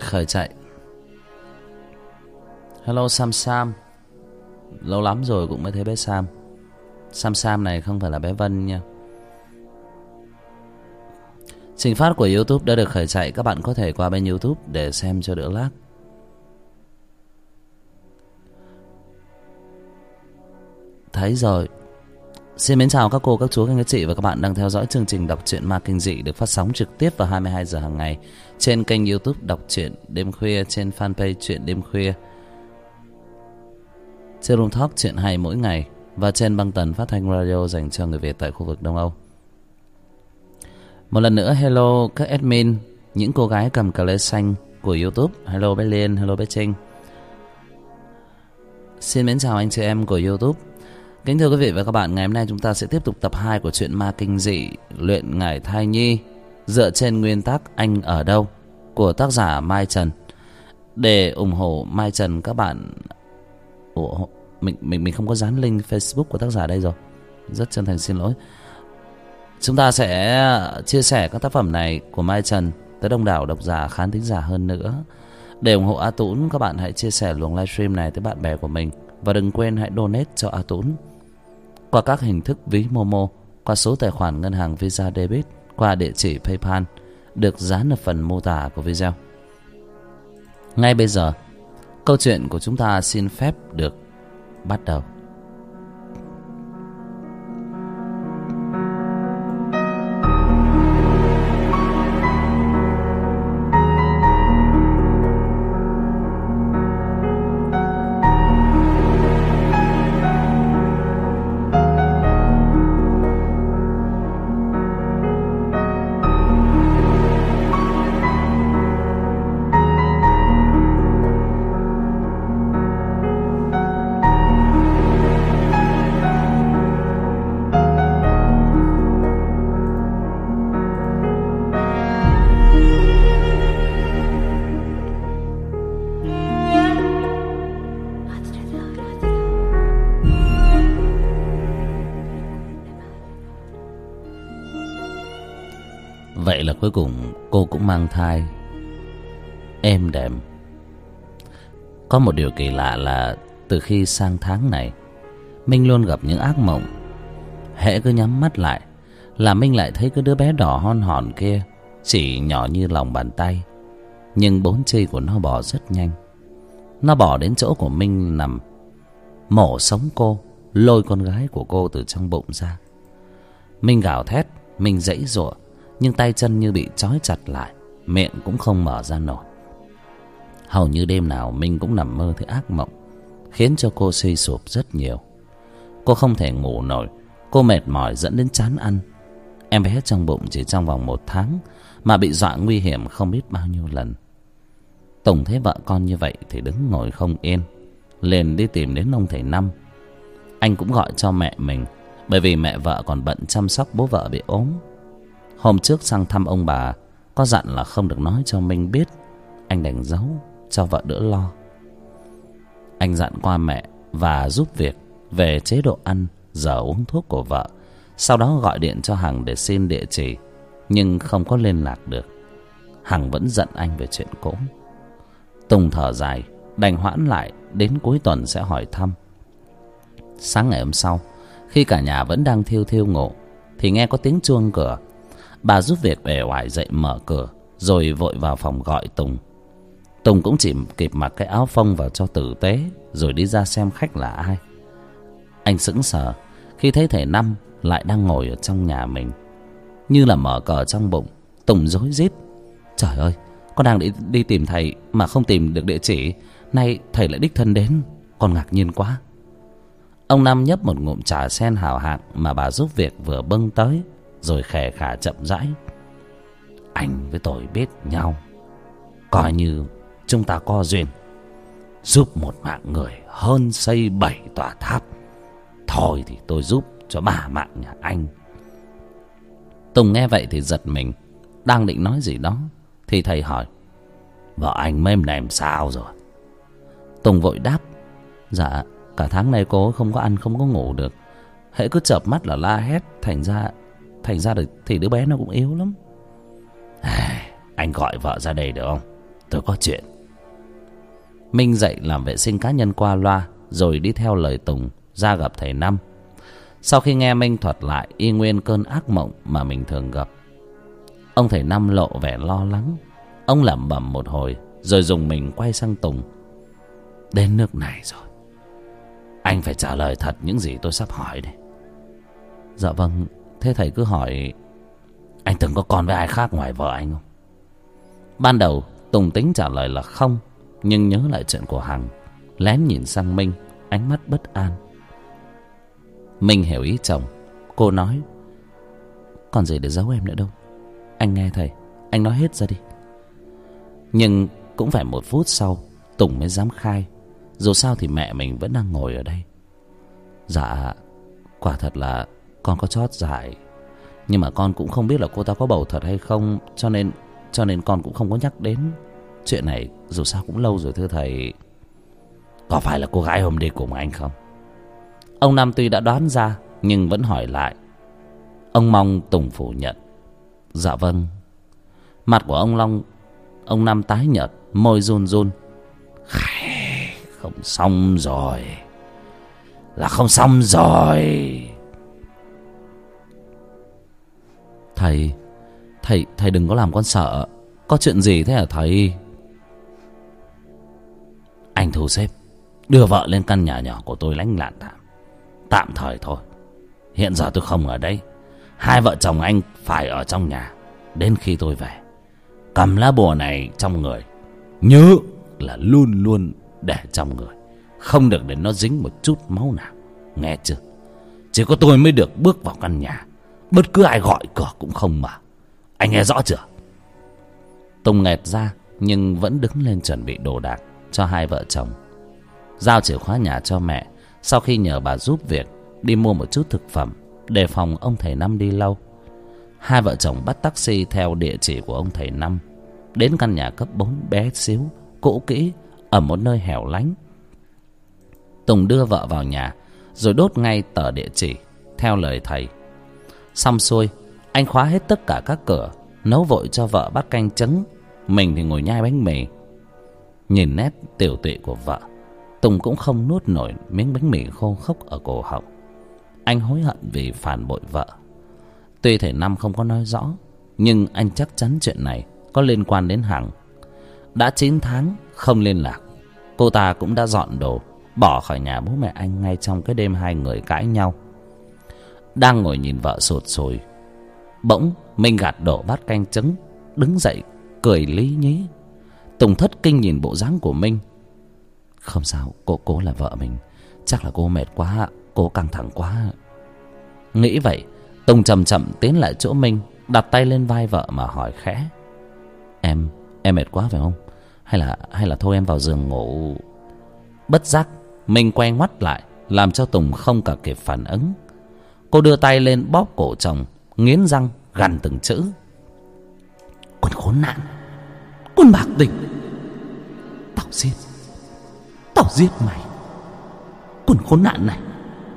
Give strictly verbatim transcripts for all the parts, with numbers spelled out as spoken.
khởi chạy. Hello Sam Sam. Lâu lắm rồi cũng mới thấy bé Sam. Sam Sam này không phải là bé Vân nha. Trình phát của YouTube đã được khởi chạy. Các bạn có thể qua bên YouTube để xem cho đỡ lag. Thấy rồi. Xin mến chào các cô, các chú, các chị và các bạn đang theo dõi chương trình đọc truyện ma kinh dị được phát sóng trực tiếp vào hai mươi hai giờ hàng ngày trên kênh YouTube đọc truyện đêm khuya, trên fanpage truyện đêm khuya, trên Room Talk truyện hay mỗi ngày và trên băng tần phát thanh radio dành cho người Việt tại khu vực Đông Âu. Một lần nữa hello các admin, những cô gái cầm cờ lê xanh của YouTube. Hello bé Liên, hello bé Trinh. Xin mến chào anh chị em của YouTube. Kính thưa quý vị và các bạn, ngày hôm nay chúng ta sẽ tiếp tục tập hai của truyện ma kinh dị Luyện Ngải Thai Nhi, dựa trên nguyên tác Anh Ở Đâu của tác giả Mai Trần. Để ủng hộ Mai Trần, các bạn Ủa, mình mình mình không có dán link Facebook của tác giả đây rồi, rất chân thành xin lỗi. Chúng ta sẽ chia sẻ các tác phẩm này của Mai Trần tới đông đảo độc giả, khán thính giả hơn nữa. Để ủng hộ A Tún, các bạn hãy chia sẻ luồng livestream này tới bạn bè của mình. Và đừng quên hãy donate cho A Tún qua các hình thức ví Momo, qua số tài khoản ngân hàng Visa Debit, qua địa chỉ PayPal được dán ở phần mô tả của video. Ngay bây giờ, câu chuyện của chúng ta xin phép được bắt đầu. Vậy là cuối cùng cô cũng mang thai êm đềm. Có một điều kỳ lạ là từ khi sang tháng này, Minh luôn gặp những ác mộng. Hễ cứ nhắm mắt lại là Minh lại thấy cái đứa bé đỏ hon hòn kia, chỉ nhỏ như lòng bàn tay, nhưng bốn chi của nó bò rất nhanh. Nó bò đến chỗ của Minh nằm, mổ sống cô, lôi con gái của cô từ trong bụng ra. Minh gào thét, Minh giãy giụa, nhưng tay chân như bị trói chặt lại, miệng cũng không mở ra nổi. Hầu như đêm nào Minh cũng nằm mơ thấy ác mộng, khiến cho cô suy sụp rất nhiều. Cô không thể ngủ nổi, cô mệt mỏi dẫn đến chán ăn. Em bé trong bụng chỉ trong vòng một tháng mà bị dọa nguy hiểm không biết bao nhiêu lần. Tùng thấy vợ con như vậy thì đứng ngồi không yên, liền đi tìm đến ông thầy Năm. Anh cũng gọi cho mẹ mình, bởi vì mẹ vợ còn bận chăm sóc bố vợ bị ốm. Hôm trước sang thăm ông bà, có dặn là không được nói cho Minh biết. Anh đành giấu cho vợ đỡ lo. Anh dặn qua mẹ và giúp việc về chế độ ăn, giờ uống thuốc của vợ. Sau đó gọi điện cho Hằng để xin địa chỉ, nhưng không có liên lạc được. Hằng vẫn giận anh về chuyện cũ. Tùng thở dài, đành hoãn lại đến cuối tuần sẽ hỏi thăm. Sáng ngày hôm sau, khi cả nhà vẫn đang thiêu thiêu ngủ, thì nghe có tiếng chuông cửa. Bà giúp việc uể oải dậy mở cửa, rồi vội vào phòng gọi Tùng. Tùng cũng chỉ kịp mặc cái áo phông vào cho tử tế, rồi đi ra xem khách là ai. Anh sững sờ khi thấy thầy Năm lại đang ngồi ở trong nhà mình. Như là mở cờ trong bụng, Tùng rối rít: Trời ơi, con đang đi, đi tìm thầy mà không tìm được địa chỉ. Nay thầy lại đích thân đến, con ngạc nhiên quá. Ông Năm nhấp một ngụm trà sen hào hạng mà bà giúp việc vừa bưng tới, rồi khè khà chậm rãi: Anh với tôi biết nhau, coi như chúng ta có duyên. Giúp một mạng người hơn xây bảy tòa tháp. Thôi thì tôi giúp cho ba mạng nhà anh. Tùng nghe vậy thì giật mình, đang định nói gì đó thì thầy hỏi: Vợ anh mềm nềm sao rồi? Tùng vội đáp: Dạ, cả tháng nay cô không có ăn không có ngủ được, hễ cứ chợp mắt là la hét, thành ra thành ra được thì đứa bé nó cũng yếu lắm. À, anh gọi vợ ra đây được không? tôi có chuyện. Minh dậy làm vệ sinh cá nhân qua loa, rồi đi theo lời Tùng ra gặp thầy Năm. Sau khi nghe Minh thuật lại y nguyên cơn ác mộng mà mình thường gặp, ông thầy Năm lộ vẻ lo lắng. Ông lẩm bẩm một hồi rồi dùng mình quay sang Tùng. Đến nước này rồi, anh phải trả lời thật những gì tôi sắp hỏi đây. Dạ vâng, thế thầy cứ hỏi. Anh từng có con với ai khác ngoài vợ anh không? Ban đầu Tùng tính trả lời là không, nhưng nhớ lại chuyện của Hằng, lén nhìn sang Minh, ánh mắt bất an. Minh hiểu ý chồng. Cô nói: còn gì để giấu em nữa đâu. Anh nghe thầy, anh nói hết ra đi. Nhưng cũng phải một phút sau Tùng mới dám khai. Dù sao thì mẹ mình vẫn đang ngồi ở đây. Dạ, quả thật là con có chót dại, nhưng mà con cũng không biết là cô ta có bầu thật hay không, Cho nên cho nên con cũng không có nhắc đến chuyện này. Dù sao cũng lâu rồi thưa thầy. Có phải là cô gái hôm đi cùng anh không? Ông Năm tuy đã đoán ra nhưng vẫn hỏi lại. Ông mong Tùng phủ nhận. Dạ vâng. Mặt của ông Long Ông Năm tái nhợt, môi run run. Không xong rồi, là không xong rồi. Thầy Thầy Thầy đừng có làm con sợ. Có chuyện gì thế hả thầy? Anh thu xếp đưa vợ lên căn nhà nhỏ của tôi lánh nạn tạm Tạm thời thôi. Hiện giờ tôi không ở đây. Hai vợ chồng anh phải ở trong nhà đến khi tôi về. Cầm lá bùa này trong người, nhớ là luôn luôn để trong người, không được để nó dính một chút máu nào, nghe chưa? Chỉ có tôi mới được bước vào căn nhà. Bất cứ ai gọi cửa cũng không mở. Anh nghe rõ chưa? Tùng nghẹt ra nhưng vẫn đứng lên chuẩn bị đồ đạc cho hai vợ chồng. Giao chìa khóa nhà cho mẹ, sau khi nhờ bà giúp việc đi mua một chút thực phẩm đề phòng ông thầy Năm đi lâu. Hai vợ chồng bắt taxi theo địa chỉ của ông thầy Năm đến căn nhà cấp bốn bé xíu, cũ kỹ, ở một nơi hẻo lánh. Tùng đưa vợ vào nhà rồi đốt ngay tờ địa chỉ theo lời thầy. Xong xuôi, anh khóa hết tất cả các cửa, nấu vội cho vợ bát canh trứng. Mình thì ngồi nhai bánh mì. Nhìn nét tiểu tụy của vợ, Tùng cũng không nuốt nổi miếng bánh mì khô khốc ở cổ họng. Anh hối hận vì phản bội vợ. Tuy thầy Năm không có nói rõ, nhưng anh chắc chắn chuyện này có liên quan đến Hằng. Đã chín tháng không liên lạc, cô ta cũng đã dọn đồ bỏ khỏi nhà bố mẹ anh ngay trong cái đêm hai người cãi nhau. Đang ngồi nhìn vợ sụt sùi, bỗng Minh gạt đổ bát canh trứng, đứng dậy cười lý nhí. Tùng thất kinh nhìn bộ dáng của Minh. Không sao, cô cố là vợ mình, chắc là cô mệt quá, cô căng thẳng quá. Nghĩ vậy, Tùng chậm chậm tiến lại chỗ Minh, đặt tay lên vai vợ mà hỏi khẽ: Em, em mệt quá phải không? Hay là, hay là thôi em vào giường ngủ? Bất giác, Minh quay ngoắt lại, làm cho Tùng không cả kịp phản ứng. Cô đưa tay lên bóp cổ chồng, nghiến răng gằn từng chữ: Con khốn nạn, con bạc tình, tao giết, tao giết mày, con khốn nạn này.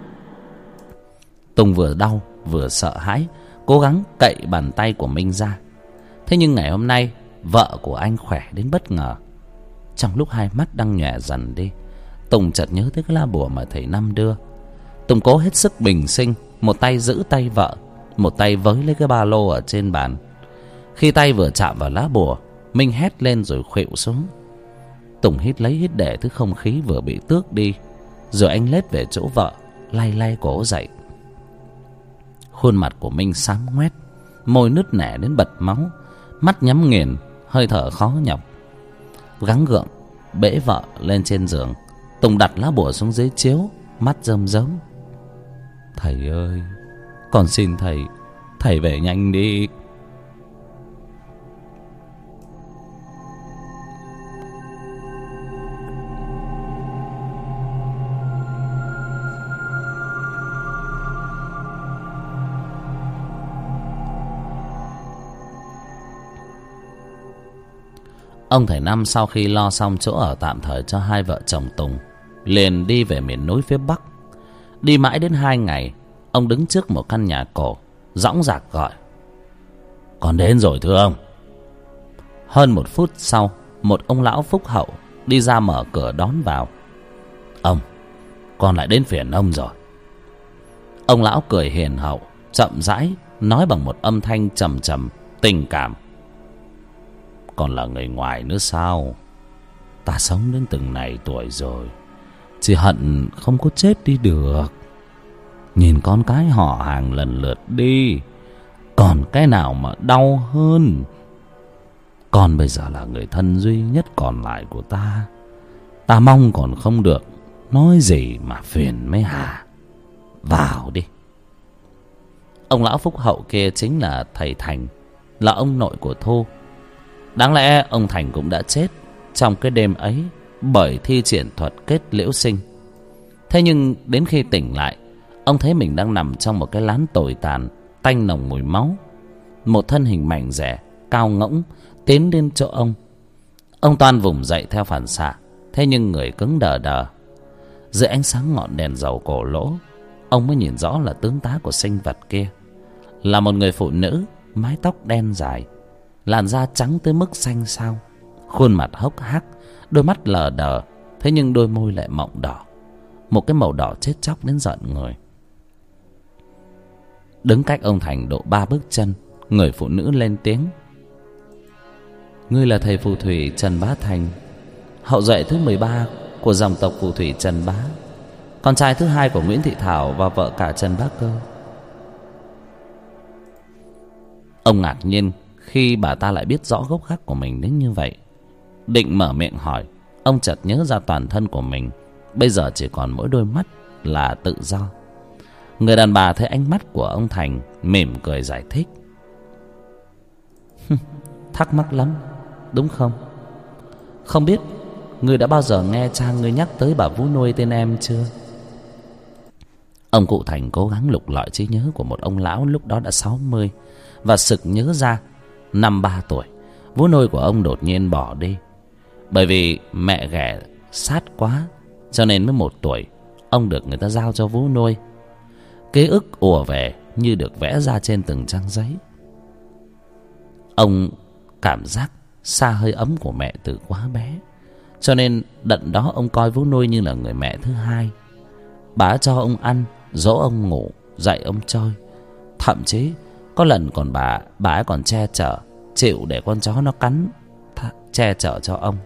Tùng vừa đau vừa sợ hãi, cố gắng cậy bàn tay của Minh ra. Thế nhưng ngày hôm nay vợ của anh khỏe đến bất ngờ. Trong lúc hai mắt đang nhòe dần đi, Tùng chợt nhớ tới cái lá bùa mà thầy Năm đưa. Tùng cố hết sức bình sinh, một tay giữ tay vợ, một tay với lấy cái ba lô ở trên bàn. Khi tay vừa chạm vào lá bùa, Minh hét lên rồi khuỵu xuống. Tùng hít lấy hít để thứ không khí vừa bị tước đi, rồi anh lết về chỗ vợ, lay lay cổ dậy. Khuôn mặt của Minh xám ngoét, môi nứt nẻ đến bật máu, mắt nhắm nghiền, hơi thở khó nhọc. Gắng gượng bế vợ lên trên giường, Tùng đặt lá bùa xuống dưới chiếu, mắt rơm rớm. Thầy ơi, con xin thầy, thầy về nhanh đi. Ông thầy Năm sau khi lo xong chỗ ở tạm thời cho hai vợ chồng Tùng, liền đi về miền núi phía Bắc. Đi mãi đến hai ngày, ông đứng trước một căn nhà cổ, dõng dạc gọi: Con đến rồi thưa ông. Hơn một phút sau, một ông lão phúc hậu đi ra mở cửa đón vào. Ông, con lại đến phiền ông rồi. Ông lão cười hiền hậu, chậm rãi nói bằng một âm thanh trầm trầm tình cảm. Còn là người ngoài nữa sao? Ta sống đến từng này tuổi rồi, chỉ hận không có chết đi được. Nhìn con cái họ hàng lần lượt đi, còn cái nào mà đau hơn. Con bây giờ là người thân duy nhất còn lại của ta. Ta mong còn không được, nói gì mà phiền mấy hà. Vào đi. Ông lão phúc hậu kia chính là thầy Thành, là ông nội của Thu. Đáng lẽ ông Thành cũng đã chết trong cái đêm ấy bởi thi triển thuật kết liễu sinh. Thế nhưng đến khi tỉnh lại, ông thấy mình đang nằm trong một cái lán tồi tàn, tanh nồng mùi máu. Một thân hình mảnh dẻ, cao ngỗng tiến đến chỗ ông. Ông toan vùng dậy theo phản xạ, thế nhưng người cứng đờ đờ. Dưới ánh sáng ngọn đèn dầu cổ lỗ, ông mới nhìn rõ là tướng tá của sinh vật kia là một người phụ nữ, mái tóc đen dài, làn da trắng tới mức xanh xao, khuôn mặt hốc hác, đôi mắt lờ đờ, thế nhưng đôi môi lại mọng đỏ, một cái màu đỏ chết chóc đến giận người. Đứng cách ông Thành độ ba bước chân, người phụ nữ lên tiếng. Ngươi là thầy phù thủy Trần Bá Thành, hậu duệ thứ mười ba của dòng tộc phù thủy Trần Bá, con trai thứ hai của Nguyễn Thị Thảo và vợ cả Trần Bá Cơ. Ông ngạc nhiên khi bà ta lại biết rõ gốc gác của mình đến như vậy. Định mở miệng hỏi, ông chợt nhớ ra toàn thân của mình bây giờ chỉ còn mỗi đôi mắt là tự do. Người đàn bà thấy ánh mắt của ông Thành, mỉm cười giải thích. Thắc mắc lắm, đúng không? Không biết ngươi đã bao giờ nghe cha ngươi nhắc tới bà vú nuôi tên em chưa? Ông cụ Thành cố gắng lục lọi trí nhớ của một ông lão lúc đó đã sáu mươi, và sực nhớ ra năm ba tuổi, vú nuôi của ông đột nhiên bỏ đi. Bởi vì mẹ ghẻ sát quá, cho nên mới một tuổi ông được người ta giao cho vú nuôi. Ký ức ùa về như được vẽ ra trên từng trang giấy. Ông cảm giác xa hơi ấm của mẹ từ quá bé, cho nên đận đó ông coi vú nuôi như là người mẹ thứ hai. Bà cho ông ăn, dỗ ông ngủ, dạy ông chơi. Thậm chí có lần còn bà bà ấy còn che chở, chịu để con chó nó cắn, che chở cho ông.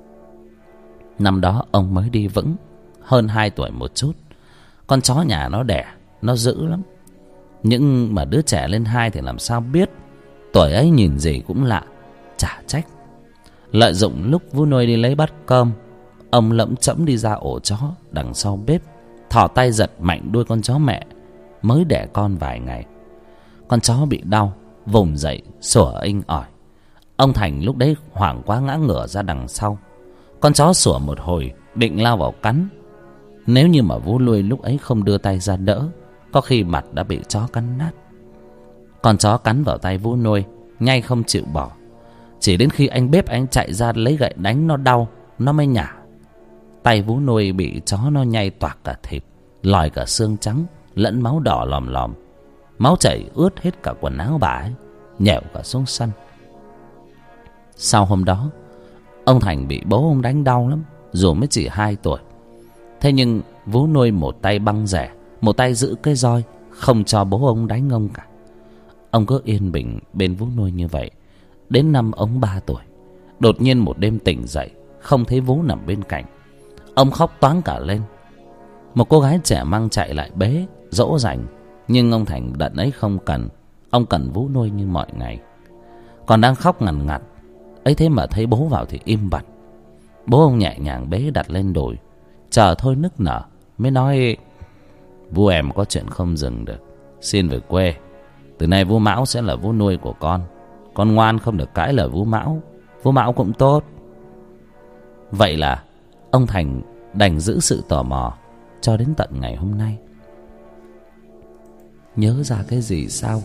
Năm đó ông mới đi vững, hơn hai tuổi một chút. Con chó nhà nó đẻ, nó dữ lắm. Nhưng mà đứa trẻ lên hai thì làm sao biết. Tuổi ấy nhìn gì cũng lạ, chả trách. Lợi dụng lúc vú nuôi đi lấy bát cơm, ông lẫm chẫm đi ra ổ chó đằng sau bếp, thò tay giật mạnh đuôi con chó mẹ mới đẻ con vài ngày. Con chó bị đau, vùng dậy sủa inh ỏi. Ông Thành lúc đấy hoảng quá ngã ngửa ra đằng sau. Con chó sủa một hồi định lao vào cắn. Nếu như mà vú nuôi lúc ấy không đưa tay ra đỡ, có khi mặt đã bị chó cắn nát. Con chó cắn vào tay vú nuôi, nhai không chịu bỏ. Chỉ đến khi anh bếp anh chạy ra lấy gậy đánh nó đau, nó mới nhả. Tay vú nuôi bị chó nó nhai toạc cả thịt, lòi cả xương trắng, lẫn máu đỏ lòm lòm. Máu chảy ướt hết cả quần áo bà ấy, nhẻo cả xuống sân. Sau hôm đó, ông Thành bị bố ông đánh đau lắm, dù mới chỉ hai tuổi. Thế nhưng vú nuôi một tay băng rẻ, một tay giữ cái roi, không cho bố ông đánh ông cả. Ông cứ yên bình bên vú nuôi như vậy. Đến năm ông ba tuổi, đột nhiên một đêm tỉnh dậy, không thấy vú nằm bên cạnh. Ông khóc toáng cả lên. Một cô gái trẻ mang chạy lại bế, dỗ dành. Nhưng ông Thành đận ấy không cần. Ông cần vú nuôi như mọi ngày. Còn đang khóc ngằn ngặt ấy thế mà thấy bố vào thì im bặt. Bố ông nhẹ nhàng bế đặt lên đùi, chờ thôi nức nở, mới nói: Vú em có chuyện không dừng được, xin về quê. Từ nay vú Mão sẽ là vú nuôi của con. Con ngoan không được cãi lời vú Mão. Vú Mão cũng tốt. Vậy là ông Thành đành giữ sự tò mò cho đến tận ngày hôm nay. Nhớ ra cái gì sao?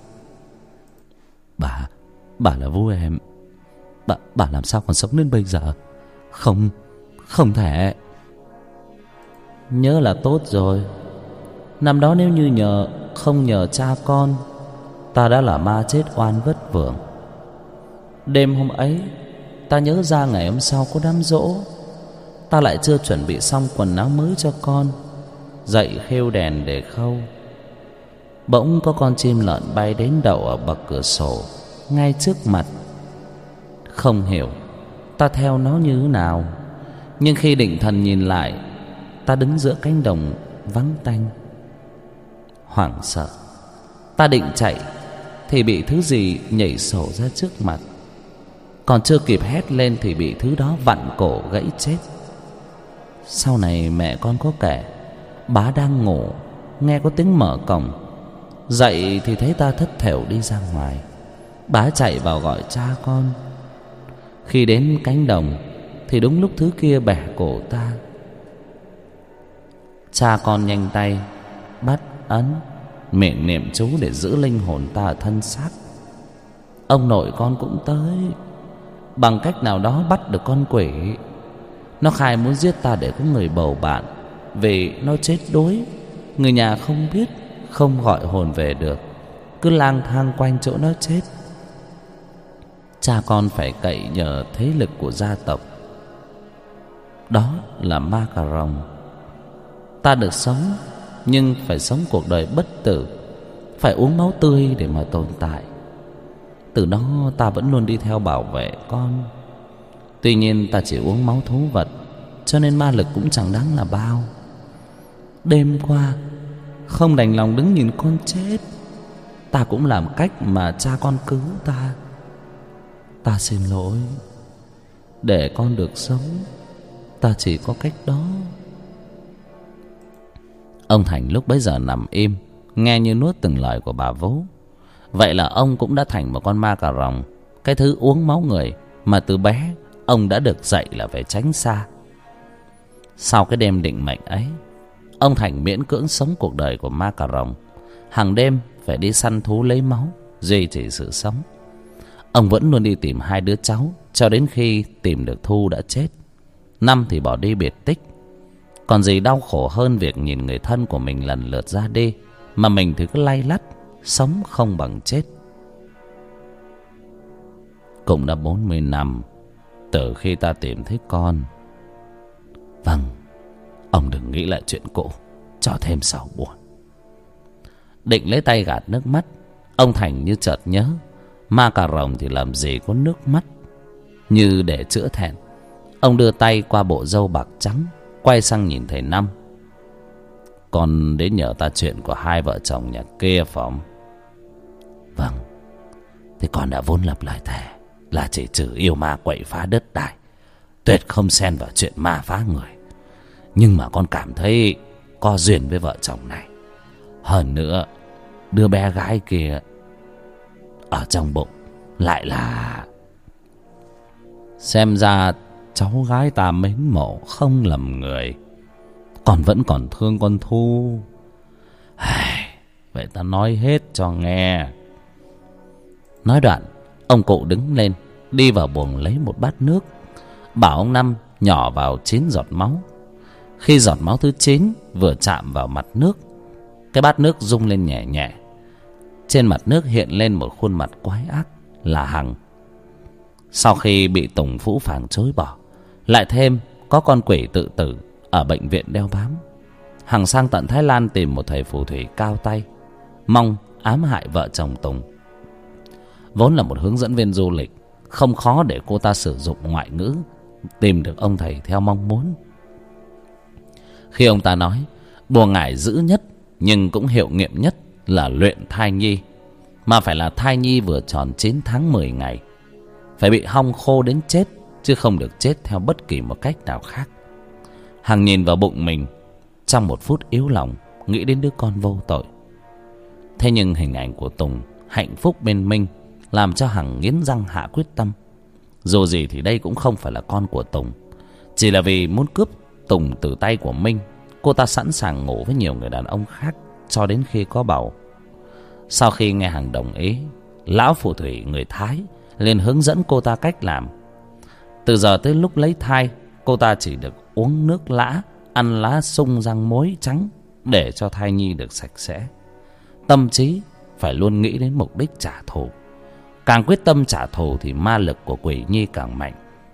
Bà Bà là vú em. Bà, bà làm sao còn sống đến bây giờ? Không, không thể. Nhớ là tốt rồi. Năm đó nếu như nhờ không nhờ cha con, ta đã là ma chết oan vất vưởng. Đêm hôm ấy, ta nhớ ra ngày hôm sau có đám giỗ. Ta lại chưa chuẩn bị xong quần áo mới cho con, dậy khêu đèn để khâu. Bỗng có con chim lợn bay đến đậu ở bậc cửa sổ ngay trước mặt. Không hiểu ta theo nó như thế nào, nhưng khi định thần nhìn lại, ta đứng giữa cánh đồng vắng tanh. Hoảng sợ, ta định chạy thì bị thứ gì nhảy sổ ra trước mặt. Còn chưa kịp hét lên thì bị thứ đó vặn cổ gãy chết. Sau này mẹ con có kể, bá đang ngủ nghe có tiếng mở cổng. Dậy thì thấy ta thất thểu đi ra ngoài. Bá chạy vào gọi cha con. Khi đến cánh đồng thì đúng lúc thứ kia bẻ cổ ta. Cha con nhanh tay bắt ấn, miệng niệm chú để giữ linh hồn ta ở thân xác. Ông nội con cũng tới, bằng cách nào đó bắt được con quỷ. Nó khai muốn giết ta để có người bầu bạn, vì nó chết đuối. Người nhà không biết, không gọi hồn về được, cứ lang thang quanh chỗ nó chết. Cha con phải cậy nhờ thế lực của gia tộc, đó là ma cà rồng. Ta được sống, nhưng phải sống cuộc đời bất tử, phải uống máu tươi để mà tồn tại. Từ đó ta vẫn luôn đi theo bảo vệ con. Tuy nhiên ta chỉ uống máu thú vật, cho nên ma lực cũng chẳng đáng là bao. Đêm qua không đành lòng đứng nhìn con chết, ta cũng làm cách mà cha con cứu ta. Ta xin lỗi. Để con được sống, ta chỉ có cách đó. Ông Thành lúc bấy giờ nằm im, nghe như nuốt từng lời của bà vú. Vậy là ông cũng đã thành một con ma cà rồng, cái thứ uống máu người mà từ bé ông đã được dạy là phải tránh xa. Sau cái đêm định mệnh ấy, ông Thành miễn cưỡng sống cuộc đời của ma cà rồng. Hàng đêm phải đi săn thú lấy máu, duy trì sự sống. Ông vẫn luôn đi tìm hai đứa cháu, cho đến khi tìm được Thu đã chết, Năm thì bỏ đi biệt tích. Còn gì đau khổ hơn việc nhìn người thân của mình lần lượt ra đi, mà mình thì cứ lay lắt, sống không bằng chết. Cũng đã bốn mươi năm từ khi ta tìm thấy con. Vâng, ông đừng nghĩ lại chuyện cũ, cho thêm sầu buồn. Định lấy tay gạt nước mắt, ông Thành như chợt nhớ, ma cà rồng thì làm gì có nước mắt. Như để chữa thẹn, ông đưa tay qua bộ râu bạc trắng, quay sang nhìn thầy Năm. Con đến nhờ ta chuyện của hai vợ chồng nhà kia phải không? Vâng, thì con đã vốn lập lời thề là chỉ trừ yêu ma quậy phá đất đai, tuyệt không xen vào chuyện ma phá người. Nhưng mà con cảm thấy có duyên với vợ chồng này. Hơn nữa, đứa bé gái kia ở trong bụng lại là... Xem ra cháu gái ta mến mộ không lầm người. Con vẫn còn thương con Thu. Vậy ta nói hết cho nghe. Nói đoạn, ông cụ đứng lên, đi vào buồng lấy một bát nước, bảo ông Năm nhỏ vào chín giọt máu. Khi giọt máu thứ chín vừa chạm vào mặt nước, cái bát nước rung lên nhẹ nhẹ. Trên mặt nước hiện lên một khuôn mặt quái ác là Hằng. Sau khi bị Tùng phũ phàng chối bỏ, lại thêm có con quỷ tự tử ở bệnh viện đeo bám, Hằng sang tận Thái Lan tìm một thầy phù thủy cao tay, mong ám hại vợ chồng Tùng. Vốn là một hướng dẫn viên du lịch, không khó để cô ta sử dụng ngoại ngữ tìm được ông thầy theo mong muốn. Khi ông ta nói bùa ngải dữ nhất nhưng cũng hiệu nghiệm nhất là luyện thai nhi, mà phải là thai nhi vừa tròn chín tháng mười ngày, phải bị hong khô đến chết, chứ không được chết theo bất kỳ một cách nào khác. Hằng nhìn vào bụng mình, trong một phút yếu lòng nghĩ đến đứa con vô tội. Thế nhưng hình ảnh của Tùng hạnh phúc bên Minh làm cho Hằng nghiến răng hạ quyết tâm. Dù gì thì đây cũng không phải là con của Tùng, chỉ là vì muốn cướp Tùng từ tay của Minh, cô ta sẵn sàng ngủ với nhiều người đàn ông khác cho đến khi có bầu. Sau khi nghe Hằng đồng ý, lão phù thủy người Thái liền hướng dẫn cô ta cách làm. Từ giờ tới lúc lấy thai, cô ta chỉ được uống nước lã, ăn lá sung rang muối trắng để cho thai nhi được sạch sẽ. Tâm trí phải luôn nghĩ đến mục đích trả thù. Càng quyết tâm trả thù thì ma lực của quỷ nhi càng mạnh,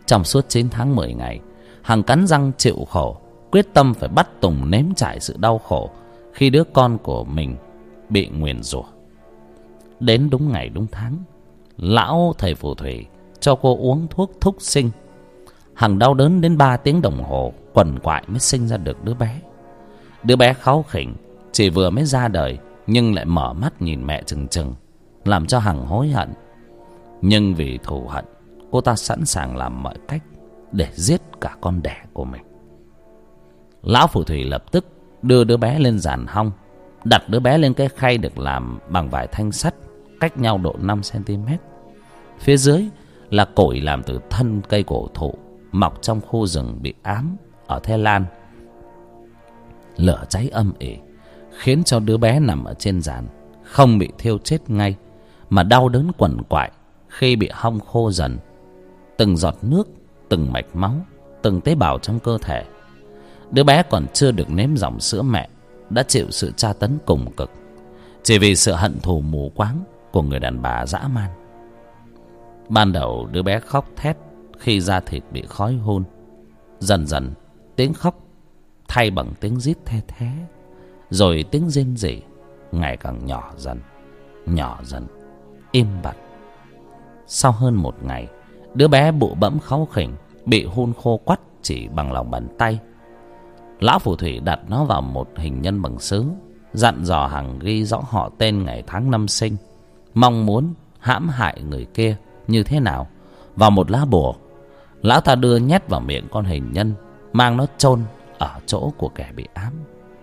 Trong suốt chín tháng mười ngày, Hằng cắn răng chịu khổ, quyết tâm phải bắt Tùng nếm trải sự đau khổ khi đứa con của mình bị nguyền rủa. Đến đúng ngày đúng tháng, lão thầy phù thủy cho cô uống thuốc thúc sinh. Hằng đau đớn đến ba tiếng đồng hồ quằn quại mới sinh ra được đứa bé. Đứa bé kháu khỉnh, chỉ vừa mới ra đời nhưng lại mở mắt nhìn mẹ trừng trừng, làm cho Hằng hối hận. Nhưng vì thù hận, cô ta sẵn sàng làm mọi cách để giết cả con đẻ của mình. Lão phù thủy lập tức đưa đứa bé lên giàn hong, đặt đứa bé lên cái khay được làm bằng vải thanh sắt, cách nhau độ năm xăng-ti-mét. Phía dưới là củi làm từ thân cây cổ thụ mọc trong khu rừng bị ám ở Thái Lan. Lửa cháy âm ỉ khiến cho đứa bé nằm ở trên giàn không bị thiêu chết ngay, mà đau đớn quằn quại khi bị hong khô dần. Từng giọt nước, từng mạch máu, từng tế bào trong cơ thể. Đứa bé còn chưa được nếm dòng sữa mẹ đã chịu sự tra tấn cùng cực, chỉ vì sự hận thù mù quáng của người đàn bà dã man. Ban đầu đứa bé khóc thét khi da thịt bị khói hun. Dần dần tiếng khóc thay bằng tiếng rít the thé, rồi tiếng rên rỉ ngày càng nhỏ dần, nhỏ dần, im bặt. Sau hơn một ngày, đứa bé bụ bẫm kháu khỉnh bị hun khô quắt chỉ bằng lòng bàn tay. Lão phù thủy đặt nó vào một hình nhân bằng sứ, dặn dò Hằng ghi rõ họ tên, ngày tháng năm sinh, mong muốn hãm hại người kia như thế nào vào một lá bùa. Lão ta đưa nhét vào miệng con hình nhân, mang nó chôn ở chỗ của kẻ bị ám.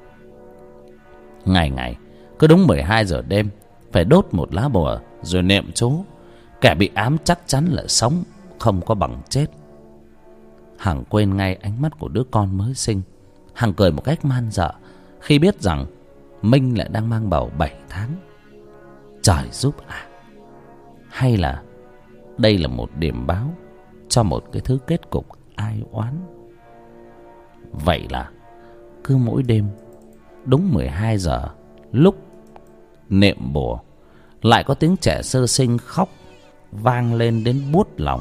Ngày ngày cứ đúng mười hai giờ đêm phải đốt một lá bùa rồi niệm chú. Kẻ bị ám chắc chắn là sống, không có bằng chết. Hằng quên ngay ánh mắt của đứa con mới sinh. Hằng cười một cách man dợ khi biết rằng Minh lại đang mang bầu bảy tháng. Trời giúp à! Hay là đây là một điểm báo cho một cái thứ kết cục ai oán? Vậy là cứ mỗi đêm đúng mười hai giờ, lúc niệm bùa, lại có tiếng trẻ sơ sinh khóc vang lên đến buốt lòng.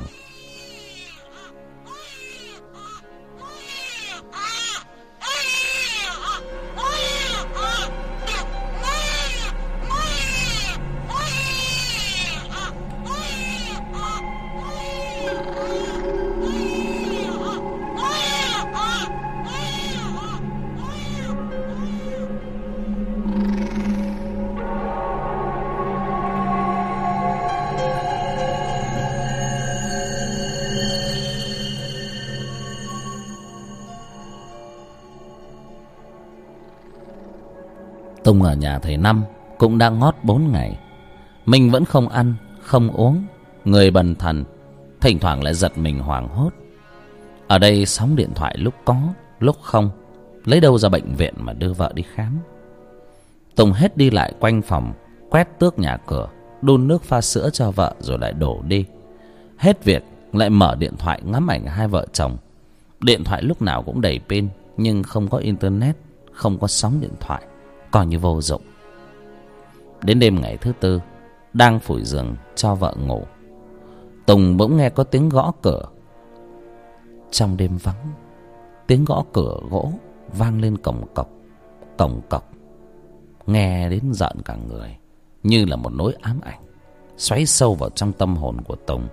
Tùng ở nhà thầy Năm cũng đã ngót bốn ngày. Mình vẫn không ăn, không uống, người bần thần, thỉnh thoảng lại giật mình hoảng hốt. Ở đây sóng điện thoại lúc có, lúc không, lấy đâu ra bệnh viện mà đưa vợ đi khám. Tùng hết đi lại quanh phòng, quét tước nhà cửa, đun nước pha sữa cho vợ rồi lại đổ đi. Hết việc lại mở điện thoại ngắm ảnh hai vợ chồng. Điện thoại lúc nào cũng đầy pin, nhưng không có internet, không có sóng điện thoại, coi như vô dụng. Đến đêm ngày thứ tư, đang phủi giường cho vợ ngủ, Tùng bỗng nghe có tiếng gõ cửa. Trong đêm vắng, tiếng gõ cửa gỗ vang lên cồng cọc, cồng cọc, nghe đến rợn cả người, như là một nỗi ám ảnh xoáy sâu vào trong tâm hồn của Tùng.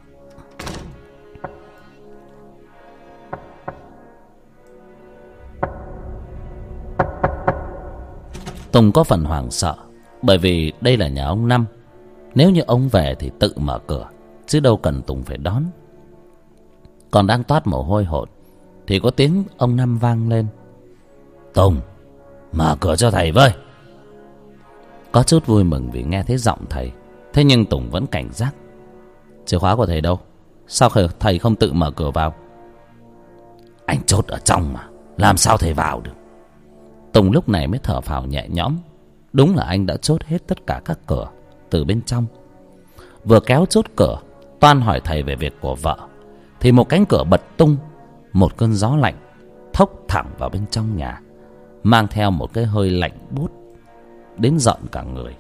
Tùng có phần hoảng sợ, bởi vì đây là nhà ông Năm. Nếu như ông về thì tự mở cửa, chứ đâu cần Tùng phải đón. Còn đang toát mồ hôi hột thì có tiếng ông Năm vang lên: "Tùng, mở cửa cho thầy với." Có chút vui mừng vì nghe thấy giọng thầy, thế nhưng Tùng vẫn cảnh giác. "Chìa khóa của thầy đâu? Sao thầy không tự mở cửa vào?" "Anh chốt ở trong mà, làm sao thầy vào được?" Tùng lúc này mới thở phào nhẹ nhõm. Đúng là anh đã chốt hết tất cả các cửa từ bên trong. Vừa kéo chốt cửa, toan hỏi thầy về việc của vợ, thì một cánh cửa bật tung. Một cơn gió lạnh thốc thẳng vào bên trong nhà, mang theo một cái hơi lạnh buốt đến rợn cả người.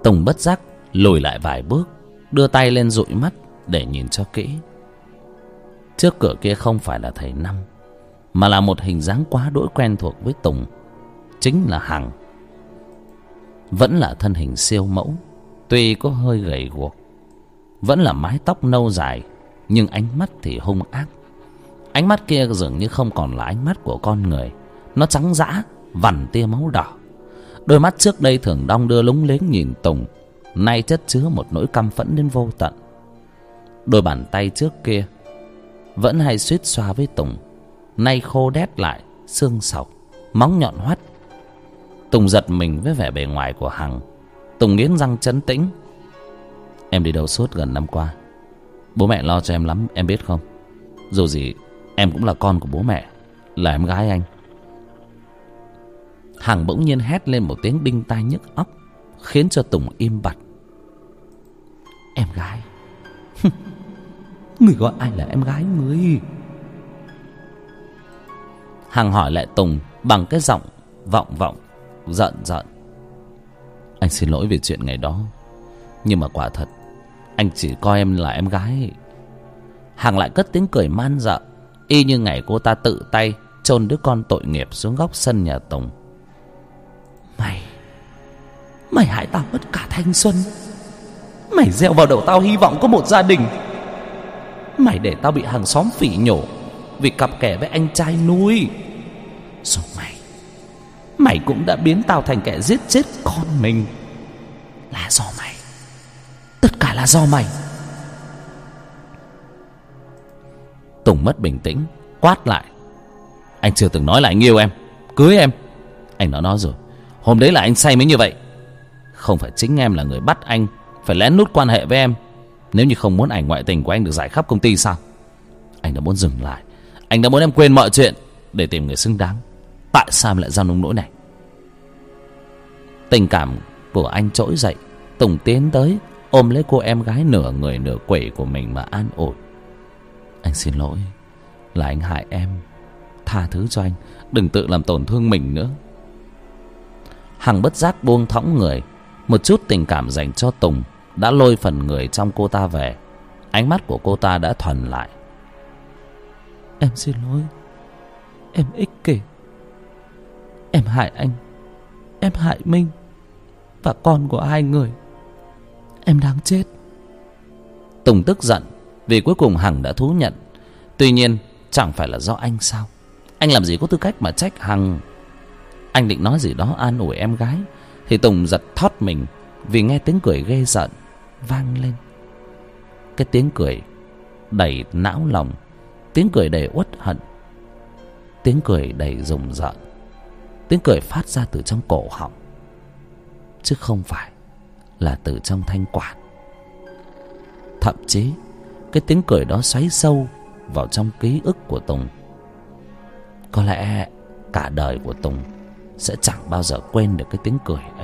Tùng bất giác lùi lại vài bước, đưa tay lên dụi mắt để nhìn cho kỹ. Trước cửa kia không phải là thầy Năm, mà là một hình dáng quá đỗi quen thuộc với Tùng, chính là Hằng. Vẫn là thân hình siêu mẫu, tuy có hơi gầy guộc, vẫn là mái tóc nâu dài, nhưng ánh mắt thì hung ác. Ánh mắt kia dường như không còn là ánh mắt của con người, nó trắng dã, vằn tia máu đỏ. Đôi mắt trước đây thường đong đưa lúng liếng nhìn Tùng, nay chất chứa một nỗi căm phẫn đến vô tận. Đôi bàn tay trước kia vẫn hay suýt xoa với Tùng, nay khô đét lại, xương sọc, móng nhọn hoắt. Tùng giật mình với vẻ bề ngoài của Hằng. Tùng nghiến răng trấn tĩnh. Em đi đâu suốt gần năm qua? Bố mẹ lo cho em lắm, em biết không? Dù gì em cũng là con của bố mẹ, là em gái anh. Hằng bỗng nhiên hét lên một tiếng đinh tai nhức óc, khiến cho Tùng im bặt. Em gái? Người gọi ai là em gái người? Hằng hỏi lại Tùng bằng cái giọng vọng vọng, giận giận. Anh xin lỗi về chuyện ngày đó, nhưng mà quả thật anh chỉ coi em là em gái. Hằng lại cất tiếng cười man dợ, y như ngày cô ta tự tay chôn đứa con tội nghiệp xuống góc sân nhà Tùng. Mày Mày hại tao mất cả thanh xuân. Mày gieo vào đầu tao hy vọng có một gia đình. Mày để tao bị hàng xóm phỉ nhổ vì cặp kè với anh trai nuôi. Rồi mày Mày cũng đã biến tao thành kẻ giết chết con mình. Là do mày. Tất cả là do mày. Tùng mất bình tĩnh, quát lại. Anh chưa từng nói là anh yêu em, cưới em. Anh đã nói rồi, hôm đấy là anh say mới như vậy. Không phải chính em là người bắt anh phải lén lút quan hệ với em, nếu như không muốn ảnh ngoại tình của anh được rải khắp công ty sao? Anh đã muốn dừng lại, anh đã muốn em quên mọi chuyện để tìm người xứng đáng. Tại sao em lại ra nông nỗi này? Tình cảm của anh trỗi dậy. Tùng tiến tới ôm lấy cô em gái nửa người nửa quỷ của mình mà an ủi. Anh xin lỗi, là anh hại em. Tha thứ cho anh, đừng tự làm tổn thương mình nữa. Hằng bất giác buông thõng người. Một chút tình cảm dành cho Tùng đã lôi phần người trong cô ta về. Ánh mắt của cô ta đã thuần lại. Em xin lỗi, em ích kỷ. Em hại anh, em hại Minh và con của hai người. Em đáng chết. Tùng tức giận vì cuối cùng Hằng đã thú nhận. Tuy nhiên chẳng phải là do anh sao? Anh làm gì có tư cách mà trách Hằng? Anh định nói gì đó an ủi em gái thì Tùng giật thót mình vì nghe tiếng cười ghê rợn vang lên. Cái tiếng cười đầy não lòng, tiếng cười đầy uất hận, tiếng cười đầy rùng rợn, tiếng cười phát ra từ trong cổ họng, chứ không phải là từ trong thanh quản. Thậm chí cái tiếng cười đó xoáy sâu vào trong ký ức của Tùng. Có lẽ cả đời của Tùng sẽ chẳng bao giờ quên được cái tiếng cười ấy.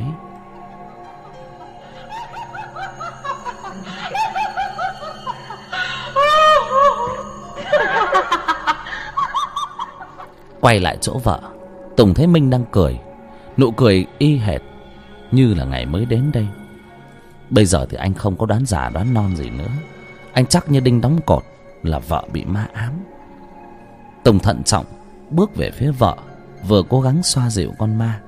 Quay lại chỗ vợ, Tùng thấy Minh đang cười, nụ cười y hệt như là ngày mới đến đây. Bây giờ thì anh không có đoán già đoán non gì nữa. Anh chắc như đinh đóng cột là vợ bị ma ám. Tùng thận trọng bước về phía vợ, vừa cố gắng xoa dịu con ma.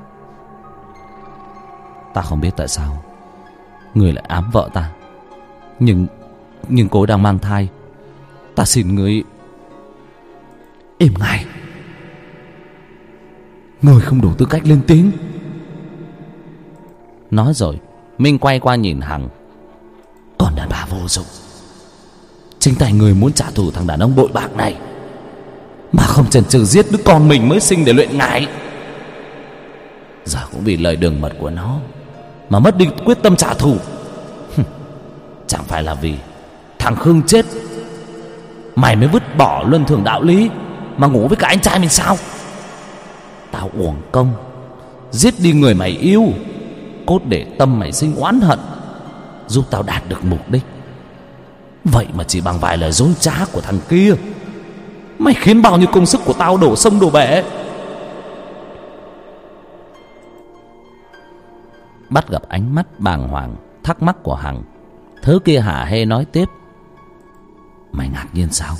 Ta không biết tại sao người lại ám vợ ta, Nhưng Nhưng cô đang mang thai. Ta xin người im ngay. Người không đủ tư cách lên tiếng. Nói rồi Minh quay qua nhìn Hằng. Còn đàn bà vô dụng, chính tay người muốn trả thù thằng đàn ông bội bạc này, mà không chần chừ giết đứa con mình mới sinh để luyện ngải. Giờ cũng vì lời đường mật của nó mà mất đi quyết tâm trả thù. Chẳng phải là vì thằng Khương chết mày mới vứt bỏ luân thường đạo lý mà ngủ với cả anh trai mình sao? Tao uổng công giết đi người mày yêu, cốt để tâm mày sinh oán hận, giúp tao đạt được mục đích. Vậy mà chỉ bằng vài lời dối trá của thằng kia, mày khiến bao nhiêu công sức của tao đổ sông đổ bể. bắt gặp ánh mắt bàng hoàng thắc mắc của Hằng. Thứ kia hả hê nói tiếp: Mày ngạc nhiên sao?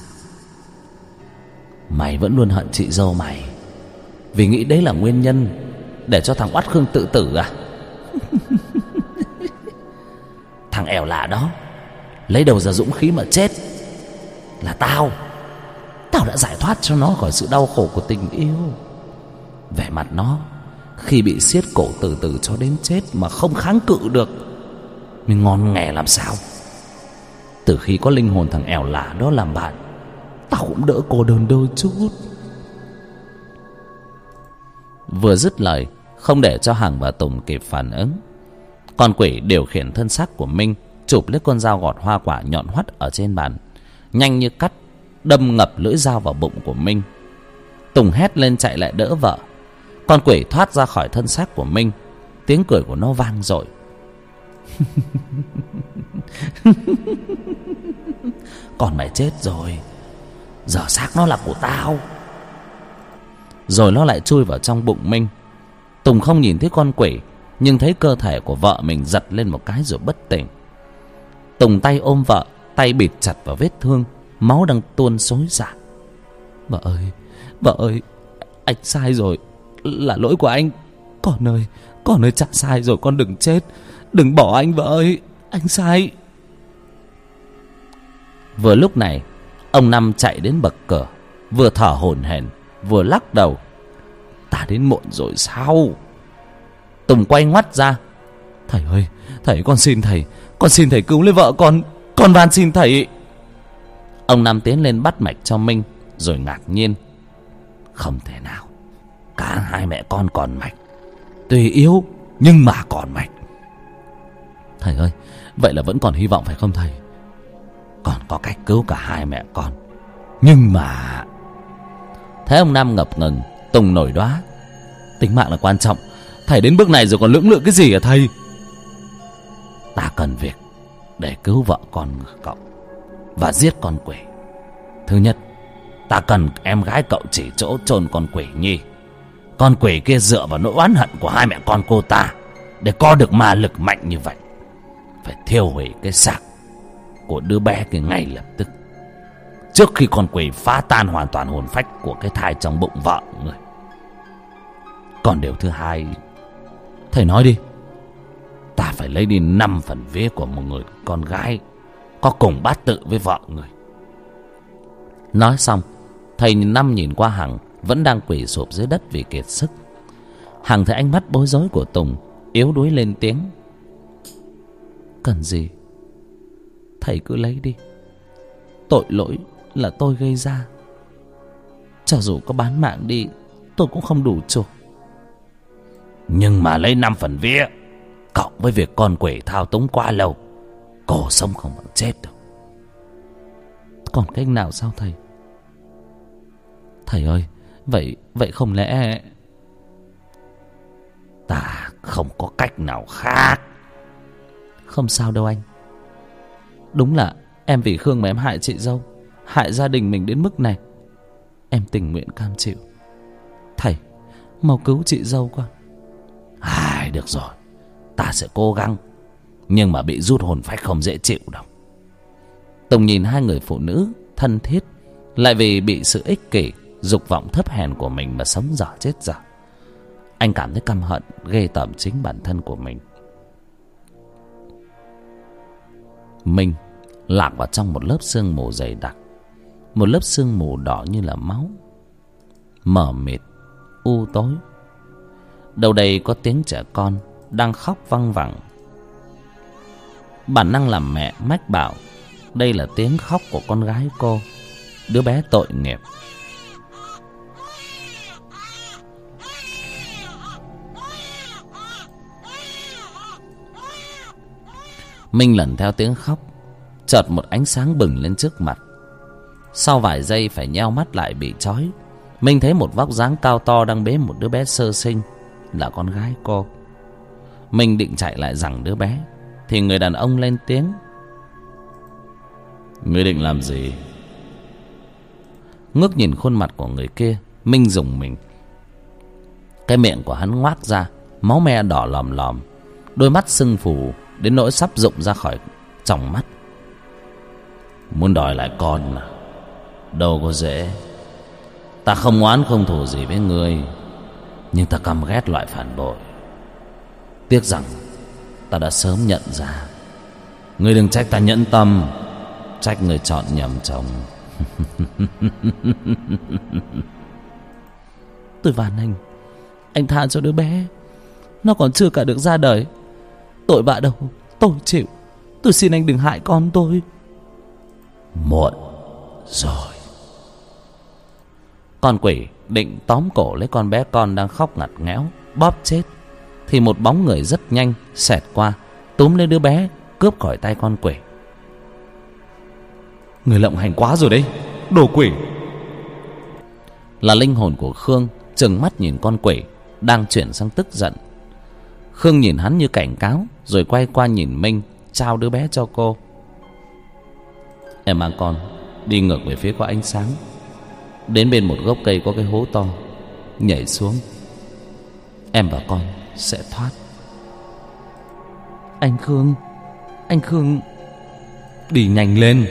Mày vẫn luôn hận chị dâu mày vì nghĩ đấy là nguyên nhân để cho thằng oắt Khương tự tử à? Thằng ẻo lạ đó lấy đâu ra dũng khí mà chết? Là tao Tao đã giải thoát cho nó khỏi sự đau khổ của tình yêu. Vẻ mặt nó khi bị siết cổ từ từ cho đến chết mà không kháng cự được, mình ngon nghè làm sao. Từ khi có linh hồn thằng ẻo lạ đó làm bạn, tao cũng đỡ cô đơn đôi chút. Vừa dứt lời, không để cho Hằng và Tùng kịp phản ứng, con quỷ điều khiển thân xác của Minh chụp lấy con dao gọt hoa quả nhọn hoắt ở trên bàn, nhanh như cắt đâm ngập lưỡi dao vào bụng của Minh. Tùng hét lên chạy lại đỡ vợ. Con quỷ thoát ra khỏi thân xác của Minh, tiếng cười của nó vang dội. Còn mày chết rồi, giờ xác nó là của tao. Rồi nó lại chui vào trong bụng Minh. Tùng không nhìn thấy con quỷ, nhưng thấy cơ thể của vợ mình giật lên một cái rồi bất tỉnh. Tùng tay ôm vợ, tay bịt chặt vào vết thương, máu đang tuôn xối xả. Vợ ơi, vợ ơi, anh sai rồi, là lỗi của anh. Con ơi, con ơi, chả sai rồi, con đừng chết, đừng bỏ anh vợ ơi, anh sai. Vừa lúc này, ông Năm chạy đến bậc cửa, vừa thở hổn hển vừa lắc đầu. Ta đến muộn rồi sao? Tùng quay ngoắt ra. Thầy ơi, thầy, con xin thầy, con xin thầy cứu lấy vợ con, con van xin thầy. Ông Năm tiến lên bắt mạch cho Minh, rồi ngạc nhiên. Không thể nào, cả hai mẹ con còn mạch, tuy yếu nhưng mà còn mạch. Thầy ơi, vậy là vẫn còn hy vọng phải không thầy? Còn có cách cứu cả hai mẹ con, nhưng mà... Thấy ông Năm ngập ngừng, Tùng nổi đoá. Tính mạng là quan trọng, thầy đến bước này rồi còn lưỡng lự cái gì hả thầy? Ta cần việc để cứu vợ con cậu và giết con quỷ. Thứ nhất, ta cần em gái cậu chỉ chỗ chôn con quỷ nhi. Con quỷ kia dựa vào nỗi oán hận của hai mẹ con cô ta để có được ma lực mạnh như vậy. Phải thiêu hủy cái xác của đứa bé kia ngay lập tức, trước khi con quỷ phá tan hoàn toàn hồn phách của cái thai trong bụng vợ người. Còn điều thứ hai, thầy nói đi. Ta phải lấy đi năm phần vía của một người con gái có cùng bát tự với vợ người. Nói xong, thầy Năm nhìn qua Hằng vẫn đang quỳ sụp dưới đất vì kiệt sức. Hằng thấy ánh mắt bối rối của Tùng, yếu đuối lên tiếng. Cần gì thầy cứ lấy đi, tội lỗi là tôi gây ra. Cho dù có bán mạng đi, tôi cũng không đủ chuộc. Nhưng mà lấy năm phần vía cộng với việc con quỷ thao túng quá lâu, cô sống không bằng chết đâu. Còn cách nào sao thầy? Thầy ơi, vậy vậy không lẽ... Ta không có cách nào khác. Không sao đâu anh. Đúng là em vì Khương mà em hại chị dâu, hại gia đình mình đến mức này. Em tình nguyện cam chịu. Thầy, mau cứu chị dâu con. À, được rồi, ta sẽ cố gắng. Nhưng mà bị rút hồn phách không dễ chịu đâu. Tùng nhìn hai người phụ nữ thân thiết, lại vì bị sự ích kỷ, dục vọng thấp hèn của mình mà sống dở chết dở. Anh cảm thấy căm hận, ghê tởm chính bản thân của mình. Mình lạc vào trong một lớp sương mù dày đặc, một lớp sương mù đỏ như là máu, mờ mịt, u tối. Đâu đây có tiếng trẻ con đang khóc văng vẳng. Bản năng làm mẹ mách bảo đây là tiếng khóc của con gái cô, đứa bé tội nghiệp. Minh lần theo tiếng khóc, chợt một ánh sáng bừng lên trước mặt. Sau vài giây phải nheo mắt lại bị chói, Minh thấy một vóc dáng cao to đang bế một đứa bé sơ sinh, là con gái cô. Minh định chạy lại giằng đứa bé thì người đàn ông lên tiếng. Ngươi định làm gì? Ngước nhìn khuôn mặt của người kia, Minh rùng mình. Cái miệng của hắn ngoác ra, máu me đỏ lòm lòm, đôi mắt sưng phù đến nỗi sắp rụng ra khỏi tròng mắt. Muốn đòi lại con à? Đâu có dễ. Ta không oán không thù gì với ngươi, nhưng ta căm ghét loại phản bội. Tiếc rằng ta đã sớm nhận ra. Ngươi đừng trách ta nhẫn tâm, trách người chọn nhầm chồng. Tôi van anh, anh tha cho đứa bé, nó còn chưa cả được ra đời. Tội bạ đâu, tôi chịu. Tôi xin anh đừng hại con tôi. Muộn rồi. Con quỷ định tóm cổ lấy con bé con đang khóc ngặt nghẽo bóp chết, thì một bóng người rất nhanh xẹt qua, túm lấy đứa bé cướp khỏi tay con quỷ. Người lộng hành quá rồi đấy, đồ quỷ. Là linh hồn của Khương trừng mắt nhìn con quỷ đang chuyển sang tức giận. Khương nhìn hắn như cảnh cáo, rồi quay qua nhìn Minh, trao đứa bé cho cô. Em mang con đi ngược về phía có ánh sáng, đến bên một gốc cây có cái hố to, nhảy xuống. Em và con sẽ thoát. Anh Khương, anh Khương, đi nhanh lên.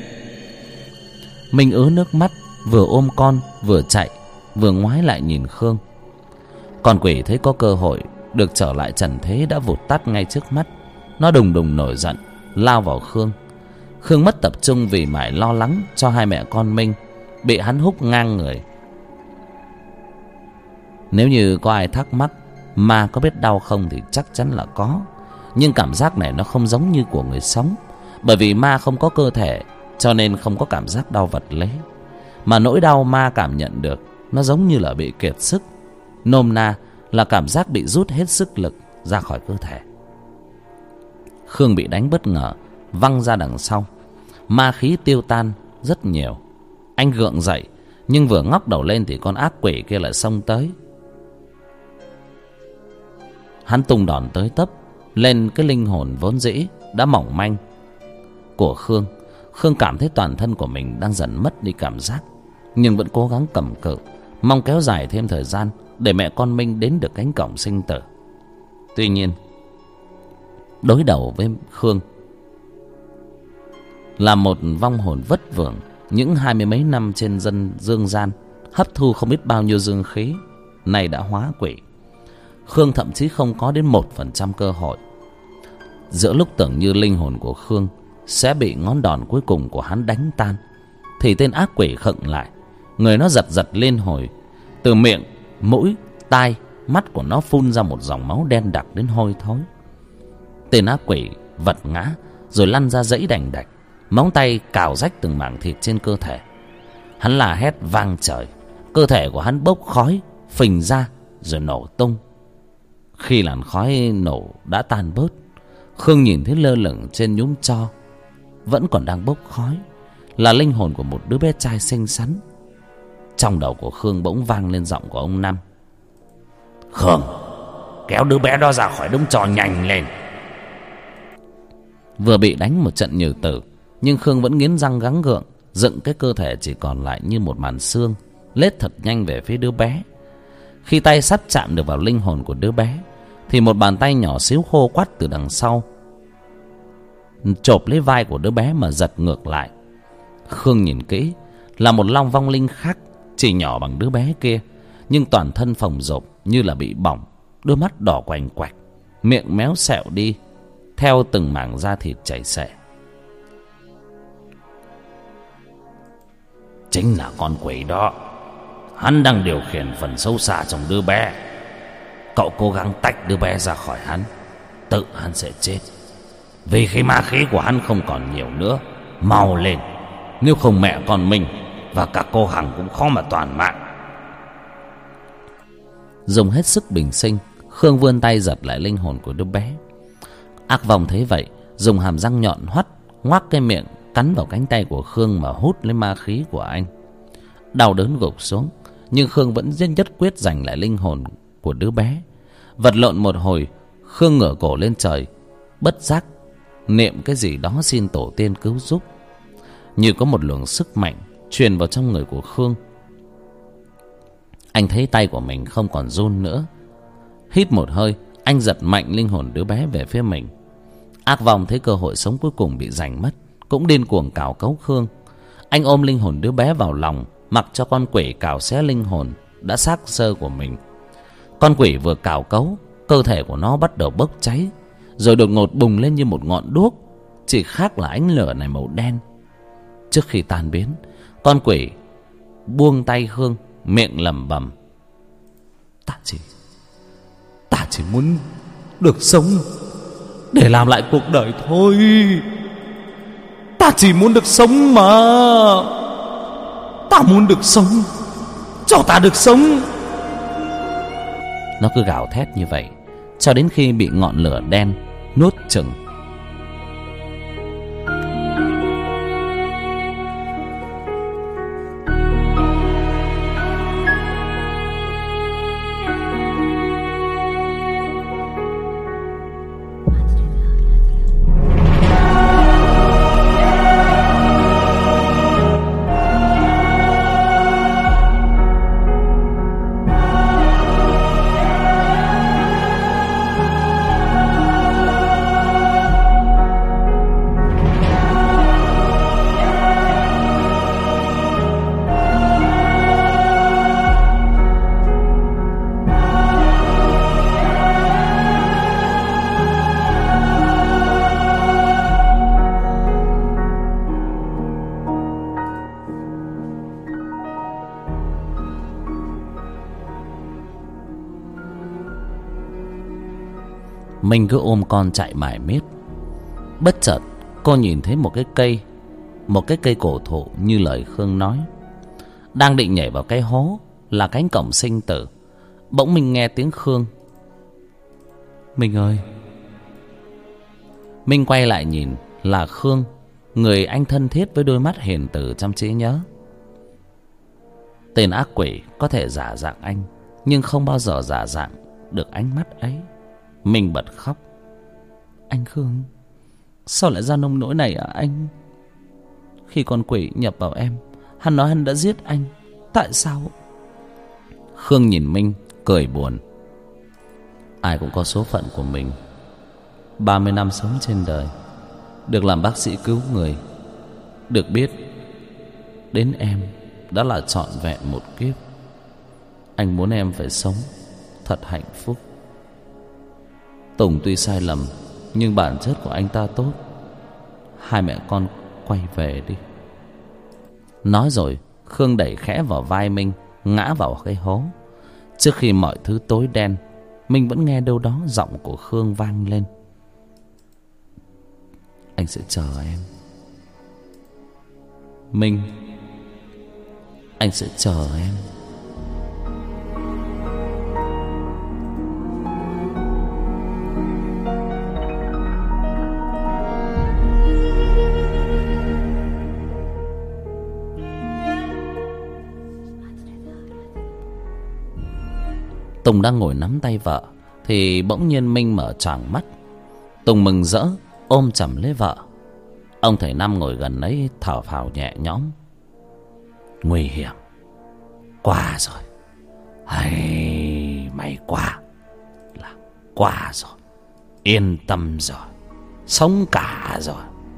Minh ứa nước mắt, vừa ôm con vừa chạy, vừa ngoái lại nhìn Khương. Con quỷ thấy có cơ hội được trở lại trần thế đã vụt tắt ngay trước mắt. Nó đùng đùng nổi giận, lao vào Khương. Khương mất tập trung vì mải lo lắng cho hai mẹ con Minh, bị hắn húc ngang người. Nếu như có ai thắc mắc ma có biết đau không thì chắc chắn là có. Nhưng cảm giác này nó không giống như của người sống. Bởi vì ma không có cơ thể, cho nên không có cảm giác đau vật lý. Mà nỗi đau ma cảm nhận được, nó giống như là bị kiệt sức. Nôm na là cảm giác bị rút hết sức lực ra khỏi cơ thể. Khương bị đánh bất ngờ, văng ra đằng sau. Ma khí tiêu tan rất nhiều. Anh gượng dậy, nhưng vừa ngóc đầu lên thì con ác quỷ kia lại xông tới. Hắn tung đòn tới tấp lên cái linh hồn vốn dĩ đã mỏng manh của Khương. Khương cảm thấy toàn thân của mình đang dần mất đi cảm giác, nhưng vẫn cố gắng cầm cự, mong kéo dài thêm thời gian để mẹ con Minh đến được cánh cổng sinh tử. Tuy nhiên, đối đầu với Khương là một vong hồn vất vưởng những hai mươi mấy năm trên dân dương gian, hấp thu không biết bao nhiêu dương khí, nay đã hóa quỷ. Khương thậm chí không có đến một phần trăm cơ hội. Giữa lúc tưởng như linh hồn của Khương sẽ bị ngón đòn cuối cùng của hắn đánh tan, thì tên ác quỷ khựng lại. Người nó giật giật liên hồi. Từ miệng, mũi, tai, mắt của nó phun ra một dòng máu đen đặc đến hôi thối. Tên ác quỷ vật ngã rồi lăn ra dãy đành đạch, móng tay cào rách từng mảng thịt trên cơ thể. Hắn la hét vang trời. Cơ thể của hắn bốc khói phình ra rồi nổ tung. Khi làn khói nổ đã tan bớt, Khương nhìn thấy lơ lửng trên nhúm tro, vẫn còn đang bốc khói, là linh hồn của một đứa bé trai xinh xắn. Trong đầu của Khương bỗng vang lên giọng của ông Năm. Khương, kéo đứa bé đó ra khỏi đống tro nhanh lên. Vừa bị đánh một trận nhừ tử, nhưng Khương vẫn nghiến răng gắng gượng, dựng cái cơ thể chỉ còn lại như một màn xương, lết thật nhanh về phía đứa bé. Khi tay sắp chạm được vào linh hồn của đứa bé, thì một bàn tay nhỏ xíu khô quắt từ đằng sau chộp lấy vai của đứa bé mà giật ngược lại. Khương nhìn kỹ, là một long vong linh khác, chỉ nhỏ bằng đứa bé kia, nhưng toàn thân phồng rộp như là bị bỏng, đôi mắt đỏ quành quạch, miệng méo xẹo đi theo từng mảng da thịt chảy xệ. Chính là con quỷ đó. Hắn đang điều khiển phần sâu xa trong đứa bé. Cậu cố gắng tách đứa bé ra khỏi hắn, tự hắn sẽ chết. Vì khi ma khí của hắn không còn nhiều nữa, mau lên, nếu không mẹ con mình và cả cô Hằng cũng khó mà toàn mạng. Dùng hết sức bình sinh, Khương vươn tay giật lại linh hồn của đứa bé. Ác vong thấy vậy, dùng hàm răng nhọn hoắt ngoác cái miệng cắn vào cánh tay của Khương mà hút lấy ma khí của anh. Đau đớn gục xuống, nhưng Khương vẫn nhất quyết giành lại linh hồn của đứa bé. Vật lộn một hồi, Khương ngửa cổ lên trời, bất giác niệm cái gì đó xin tổ tiên cứu giúp. Như có một luồng sức mạnh truyền vào trong người của Khương. Anh thấy tay của mình không còn run nữa. Hít một hơi, Anh giật mạnh linh hồn đứa bé về phía mình. Ác vong thấy cơ hội sống cuối cùng bị giành mất, cũng điên cuồng cào cấu Khương. Anh ôm linh hồn đứa bé vào lòng, mặc cho con quỷ cào xé linh hồn đã xác xơ của mình. Con quỷ vừa cào cấu, cơ thể của nó bắt đầu bốc cháy, rồi đột ngột bùng lên như một ngọn đuốc, chỉ khác là ánh lửa này màu đen. Trước khi tan biến, con quỷ buông tay Khương, miệng lẩm bẩm: Ta chỉ Ta chỉ muốn được sống để làm lại cuộc đời thôi. Ta chỉ muốn được sống mà. Ta muốn được sống. Cho ta được sống. Nó cứ gào thét như vậy cho đến khi bị ngọn lửa đen nuốt chửng. Mình cứ ôm con chạy mải miết. Bất chợt cô nhìn thấy một cái cây, một cái cây cổ thụ như lời Khương nói, đang định nhảy vào cái hố là cánh cổng sinh tử. Bỗng mình nghe tiếng Khương: Mình ơi. Mình quay lại nhìn là Khương, người anh thân thiết với đôi mắt hiền từ trong trí nhớ. Tên ác quỷ có thể giả dạng anh, nhưng không bao giờ giả dạng được ánh mắt ấy. Mình bật khóc: Anh Khương, sao lại ra nông nỗi này à anh? Khi con quỷ nhập vào em, hắn nói hắn đã giết anh. Tại sao? Khương nhìn Minh cười buồn: Ai cũng có số phận của mình. Ba mươi năm sống trên đời, được làm bác sĩ cứu người, được biết đến em đã là trọn vẹn một kiếp. Anh muốn em phải sống thật hạnh phúc. Tùng tuy sai lầm, nhưng bản chất của anh ta tốt. Hai mẹ con quay về đi. Nói rồi Khương đẩy khẽ vào vai Minh, ngã vào cái hố. Trước khi mọi thứ tối đen, Minh vẫn nghe đâu đó giọng của Khương vang lên: Anh sẽ chờ em. Minh, anh sẽ chờ em. Tùng đang ngồi nắm tay vợ thì bỗng nhiên Minh mở choàng mắt. Tùng mừng rỡ ôm chầm lấy vợ. Ông thầy Năm ngồi gần ấy thở phào nhẹ nhõm: Nguy hiểm qua rồi. Hay mày qua là qua rồi. Yên tâm rồi. Sống cả rồi.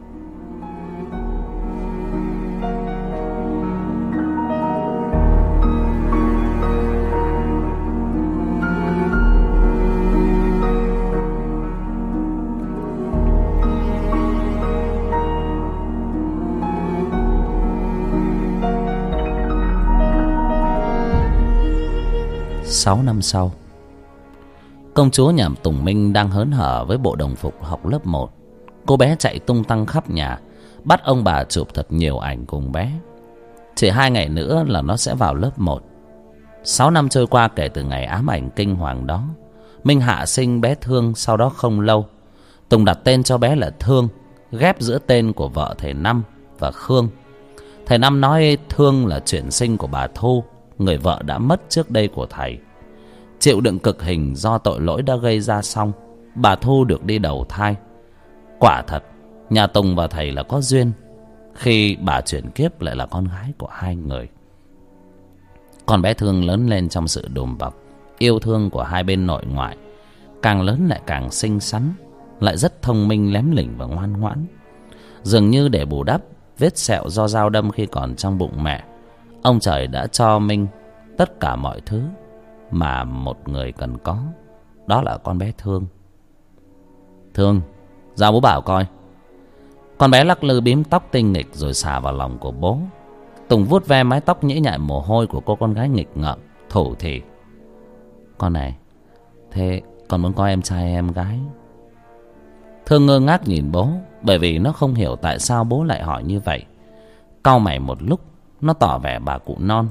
Sáu năm sau, công chúa nhà Tùng Minh đang hớn hở với bộ đồng phục học lớp một. Cô bé chạy tung tăng khắp nhà, bắt ông bà chụp thật nhiều ảnh cùng bé. Chỉ hai ngày nữa là nó sẽ vào lớp một. Sáu năm trôi qua kể từ ngày ám ảnh kinh hoàng đó. Minh hạ sinh bé Thương sau đó không lâu. Tùng đặt tên cho bé là Thương, ghép giữa tên của vợ thầy Năm và Khương. Thầy Năm nói Thương là chuyển sinh của bà Thu, người vợ đã mất trước đây của thầy. Chịu đựng cực hình do tội lỗi đã gây ra xong, bà Thu được đi đầu thai. Quả thật, nhà Tùng và thầy là có duyên, khi bà chuyển kiếp lại là con gái của hai người. Con bé Thương lớn lên trong sự đùm bọc, yêu thương của hai bên nội ngoại. càng lớn lại càng xinh xắn, lại rất thông minh, lém lỉnh và ngoan ngoãn. Dường như để bù đắp vết sẹo do dao đâm khi còn trong bụng mẹ, ông trời đã cho Minh tất cả mọi thứ mà một người cần có. Đó là con bé Thương. Thương, ra bố bảo coi. Con bé lắc lư bím tóc tinh nghịch rồi xà vào lòng của bố. Tùng vuốt ve mái tóc nhễ nhại mồ hôi của cô con gái nghịch ngợm, thủ thỉ: Con này, thế con muốn có em trai hay em gái? Thương ngơ ngác nhìn bố, bởi vì nó không hiểu tại sao bố lại hỏi như vậy. Cau mày một lúc, nó tỏ vẻ bà cụ non: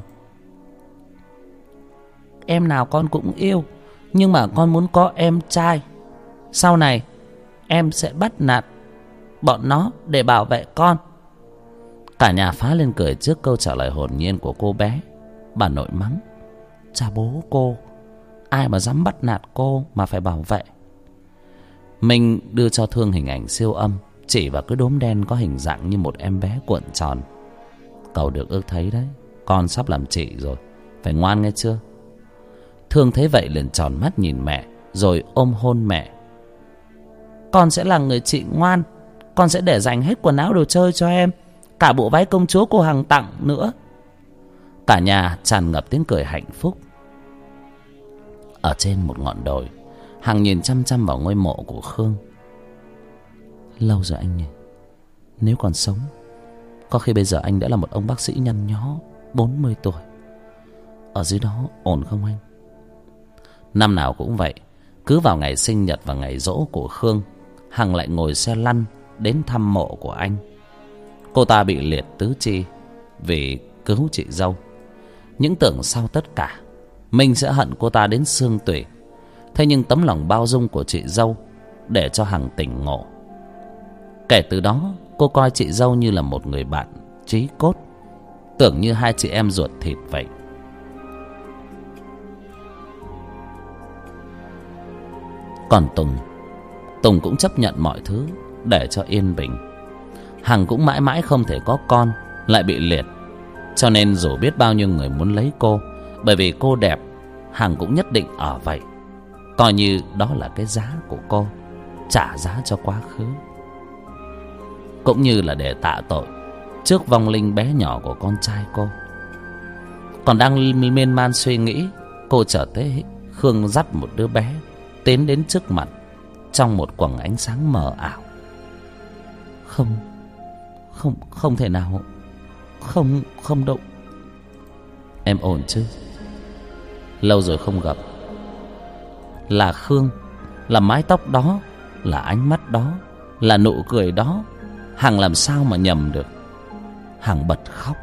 Em nào con cũng yêu, nhưng mà con muốn có em trai. Sau này em sẽ bắt nạt bọn nó để bảo vệ con. Cả nhà phá lên cười trước câu trả lời hồn nhiên của cô bé. Bà nội mắng: Cha bố cô, ai mà dám bắt nạt cô mà phải bảo vệ. Minh đưa cho Thương hình ảnh siêu âm, chỉ vào cái đốm đen có hình dạng như một em bé cuộn tròn. Cậu được ước thấy đấy, con sắp làm chị rồi, phải ngoan nghe chưa? Thương thấy vậy liền tròn mắt nhìn mẹ, rồi ôm hôn mẹ. Con sẽ là người chị ngoan. Con sẽ để dành hết quần áo đồ chơi cho em, cả bộ váy công chúa cô Hằng tặng nữa. Cả nhà tràn ngập tiếng cười hạnh phúc. Ở trên một ngọn đồi, Hằng nhìn chăm chăm vào ngôi mộ của Khương. Lâu rồi anh nhỉ, nếu còn sống, có khi bây giờ anh đã là một ông bác sĩ nhăn nhó bốn mươi tuổi. Ở dưới đó ổn không anh? Năm nào cũng vậy, cứ vào ngày sinh nhật và ngày giỗ của Khương, Hằng lại ngồi xe lăn đến thăm mộ của anh. Cô ta bị liệt tứ chi vì cứu chị dâu. Những tưởng sau tất cả Minh sẽ hận cô ta đến xương tủy. Thế nhưng tấm lòng bao dung của chị dâu để cho Hằng tỉnh ngộ. Kể từ đó, cô coi chị dâu như là một người bạn chí cốt, tưởng như hai chị em ruột thịt vậy. Còn Tùng, Tùng cũng chấp nhận mọi thứ để cho yên bình. Hằng cũng mãi mãi không thể có con, lại bị liệt. Cho nên dù biết bao nhiêu người muốn lấy cô, bởi vì cô đẹp, Hằng cũng nhất định ở vậy, coi như đó là cái giá của cô, trả giá cho quá khứ, cũng như là để tạ tội trước vong linh bé nhỏ của con trai cô. Còn đang miên man suy nghĩ, cô chợt thấy Khương dắt một đứa bé tiến đến trước mặt trong một quầng ánh sáng mờ ảo. Không, không, không thể nào. Không, không đâu. Em ổn chứ? Lâu rồi không gặp. Là Khương, là mái tóc đó, là ánh mắt đó, là nụ cười đó. Hằng làm sao mà nhầm được. Hằng bật khóc.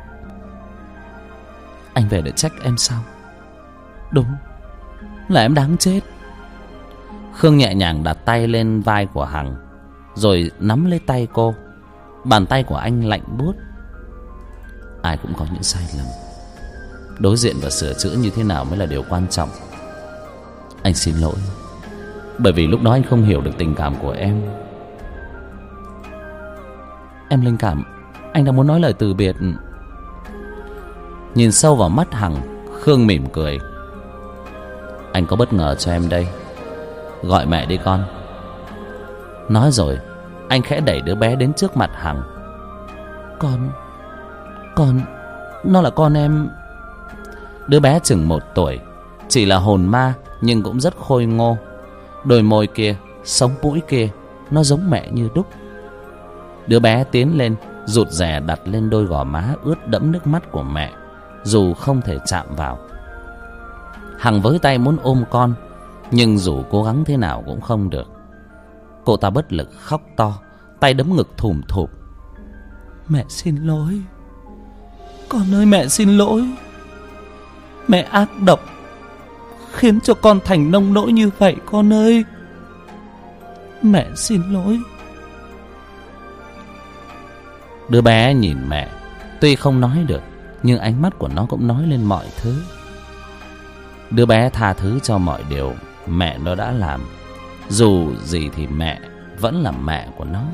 Anh về để trách em sao? Đúng, là em đáng chết. Khương nhẹ nhàng đặt tay lên vai của Hằng, rồi nắm lấy tay cô. Bàn tay của anh lạnh buốt. Ai cũng có những sai lầm, đối diện và sửa chữa như thế nào mới là điều quan trọng. Anh xin lỗi, bởi vì lúc đó anh không hiểu được tình cảm của em. Em linh cảm anh đang muốn nói lời từ biệt. Nhìn sâu vào mắt Hằng, Khương mỉm cười. Anh có bất ngờ cho em đây. Gọi mẹ đi con. Nói rồi anh khẽ đẩy đứa bé đến trước mặt Hằng. Con Con Nó là con em. Đứa bé chừng một tuổi, chỉ là hồn ma nhưng cũng rất khôi ngô. Đôi môi kia, sống mũi kia, nó giống mẹ như đúc. Đứa bé tiến lên, rụt rè đặt lên đôi gò má ướt đẫm nước mắt của mẹ, dù không thể chạm vào. Hằng với tay muốn ôm con, nhưng dù cố gắng thế nào cũng không được. Cô ta bất lực khóc to, tay đấm ngực thùm thụp. Mẹ xin lỗi. Con ơi, mẹ xin lỗi. Mẹ ác độc, khiến cho con thành nông nỗi như vậy con ơi. Mẹ xin lỗi. Đứa bé nhìn mẹ, tuy không nói được, nhưng ánh mắt của nó cũng nói lên mọi thứ. Đứa bé tha thứ cho mọi điều mẹ nó đã làm. Dù gì thì mẹ vẫn là mẹ của nó.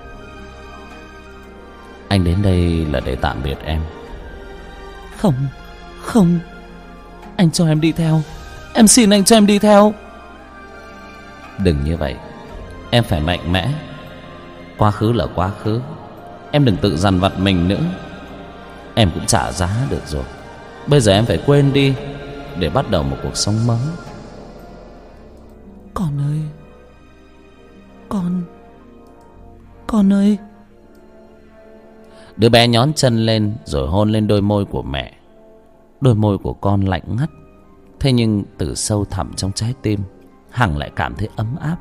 Anh đến đây là để tạm biệt em. Không, không. Anh cho em đi theo. Em xin anh cho em đi theo. Đừng như vậy. Em phải mạnh mẽ. Quá khứ là quá khứ. Em đừng tự dằn vặt mình nữa. Em cũng trả giá được rồi. Bây giờ em phải quên đi để bắt đầu một cuộc sống mới. Con ơi, Con Con ơi. Đứa bé nhón chân lên rồi hôn lên đôi môi của mẹ. Đôi môi của con lạnh ngắt. Thế nhưng từ sâu thẳm trong trái tim, Hằng lại cảm thấy ấm áp.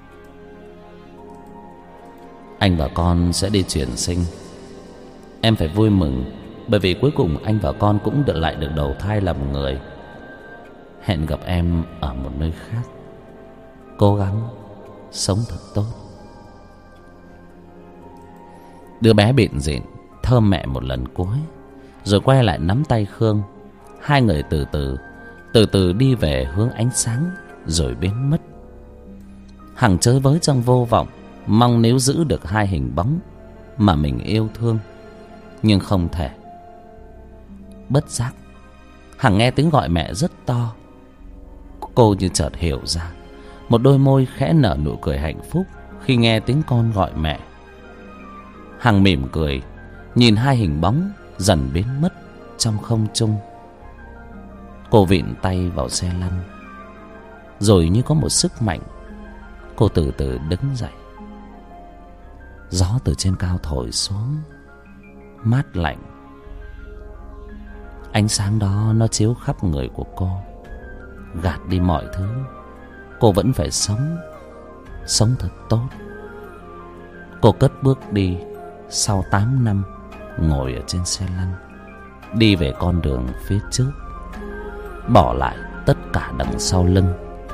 Anh và con sẽ đi chuyển sinh. Em phải vui mừng, bởi vì cuối cùng anh và con cũng được lại được đầu thai làm người. Hẹn gặp em ở một nơi khác. Cố gắng sống thật tốt. Đứa bé bịn rịn thơm mẹ một lần cuối, rồi quay lại nắm tay Khương. Hai người từ từ Từ từ đi về hướng ánh sáng, rồi biến mất. Hằng chới với trong vô vọng, mong nếu giữ được hai hình bóng mà mình yêu thương, nhưng không thể. Bất giác Hằng nghe tiếng gọi mẹ rất to. Cô như chợt hiểu ra. Một đôi môi khẽ nở nụ cười hạnh phúc khi nghe tiếng con gọi mẹ. Hằng mỉm cười, nhìn hai hình bóng dần biến mất trong không trung. Cô vịn tay vào xe lăn, rồi như có một sức mạnh, cô từ từ đứng dậy. Gió từ trên cao thổi xuống, mát lạnh. Ánh sáng đó nó chiếu khắp người của cô, gạt đi mọi thứ. Cô vẫn phải sống, sống thật tốt. Cô cất bước đi sau tám năm ngồi ở trên xe lăn, đi về con đường phía trước, bỏ lại tất cả đằng sau lưng.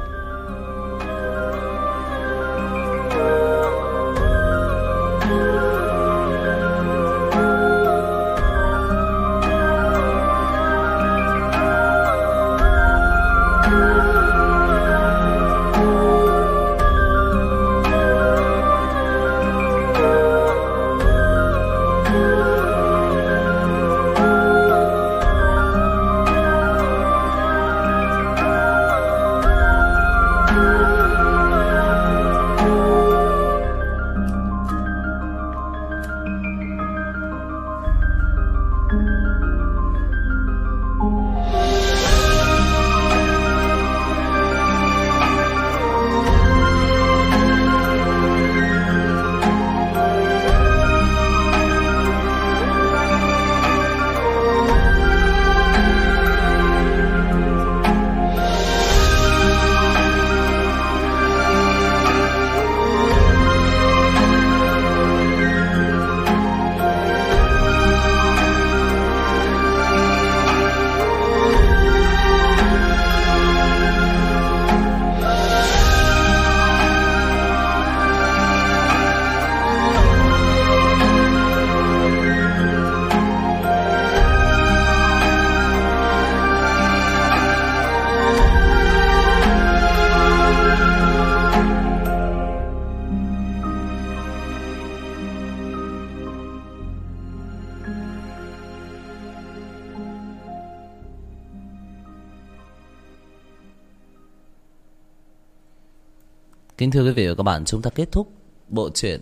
Kính thưa quý vị và các bạn, chúng ta kết thúc bộ truyện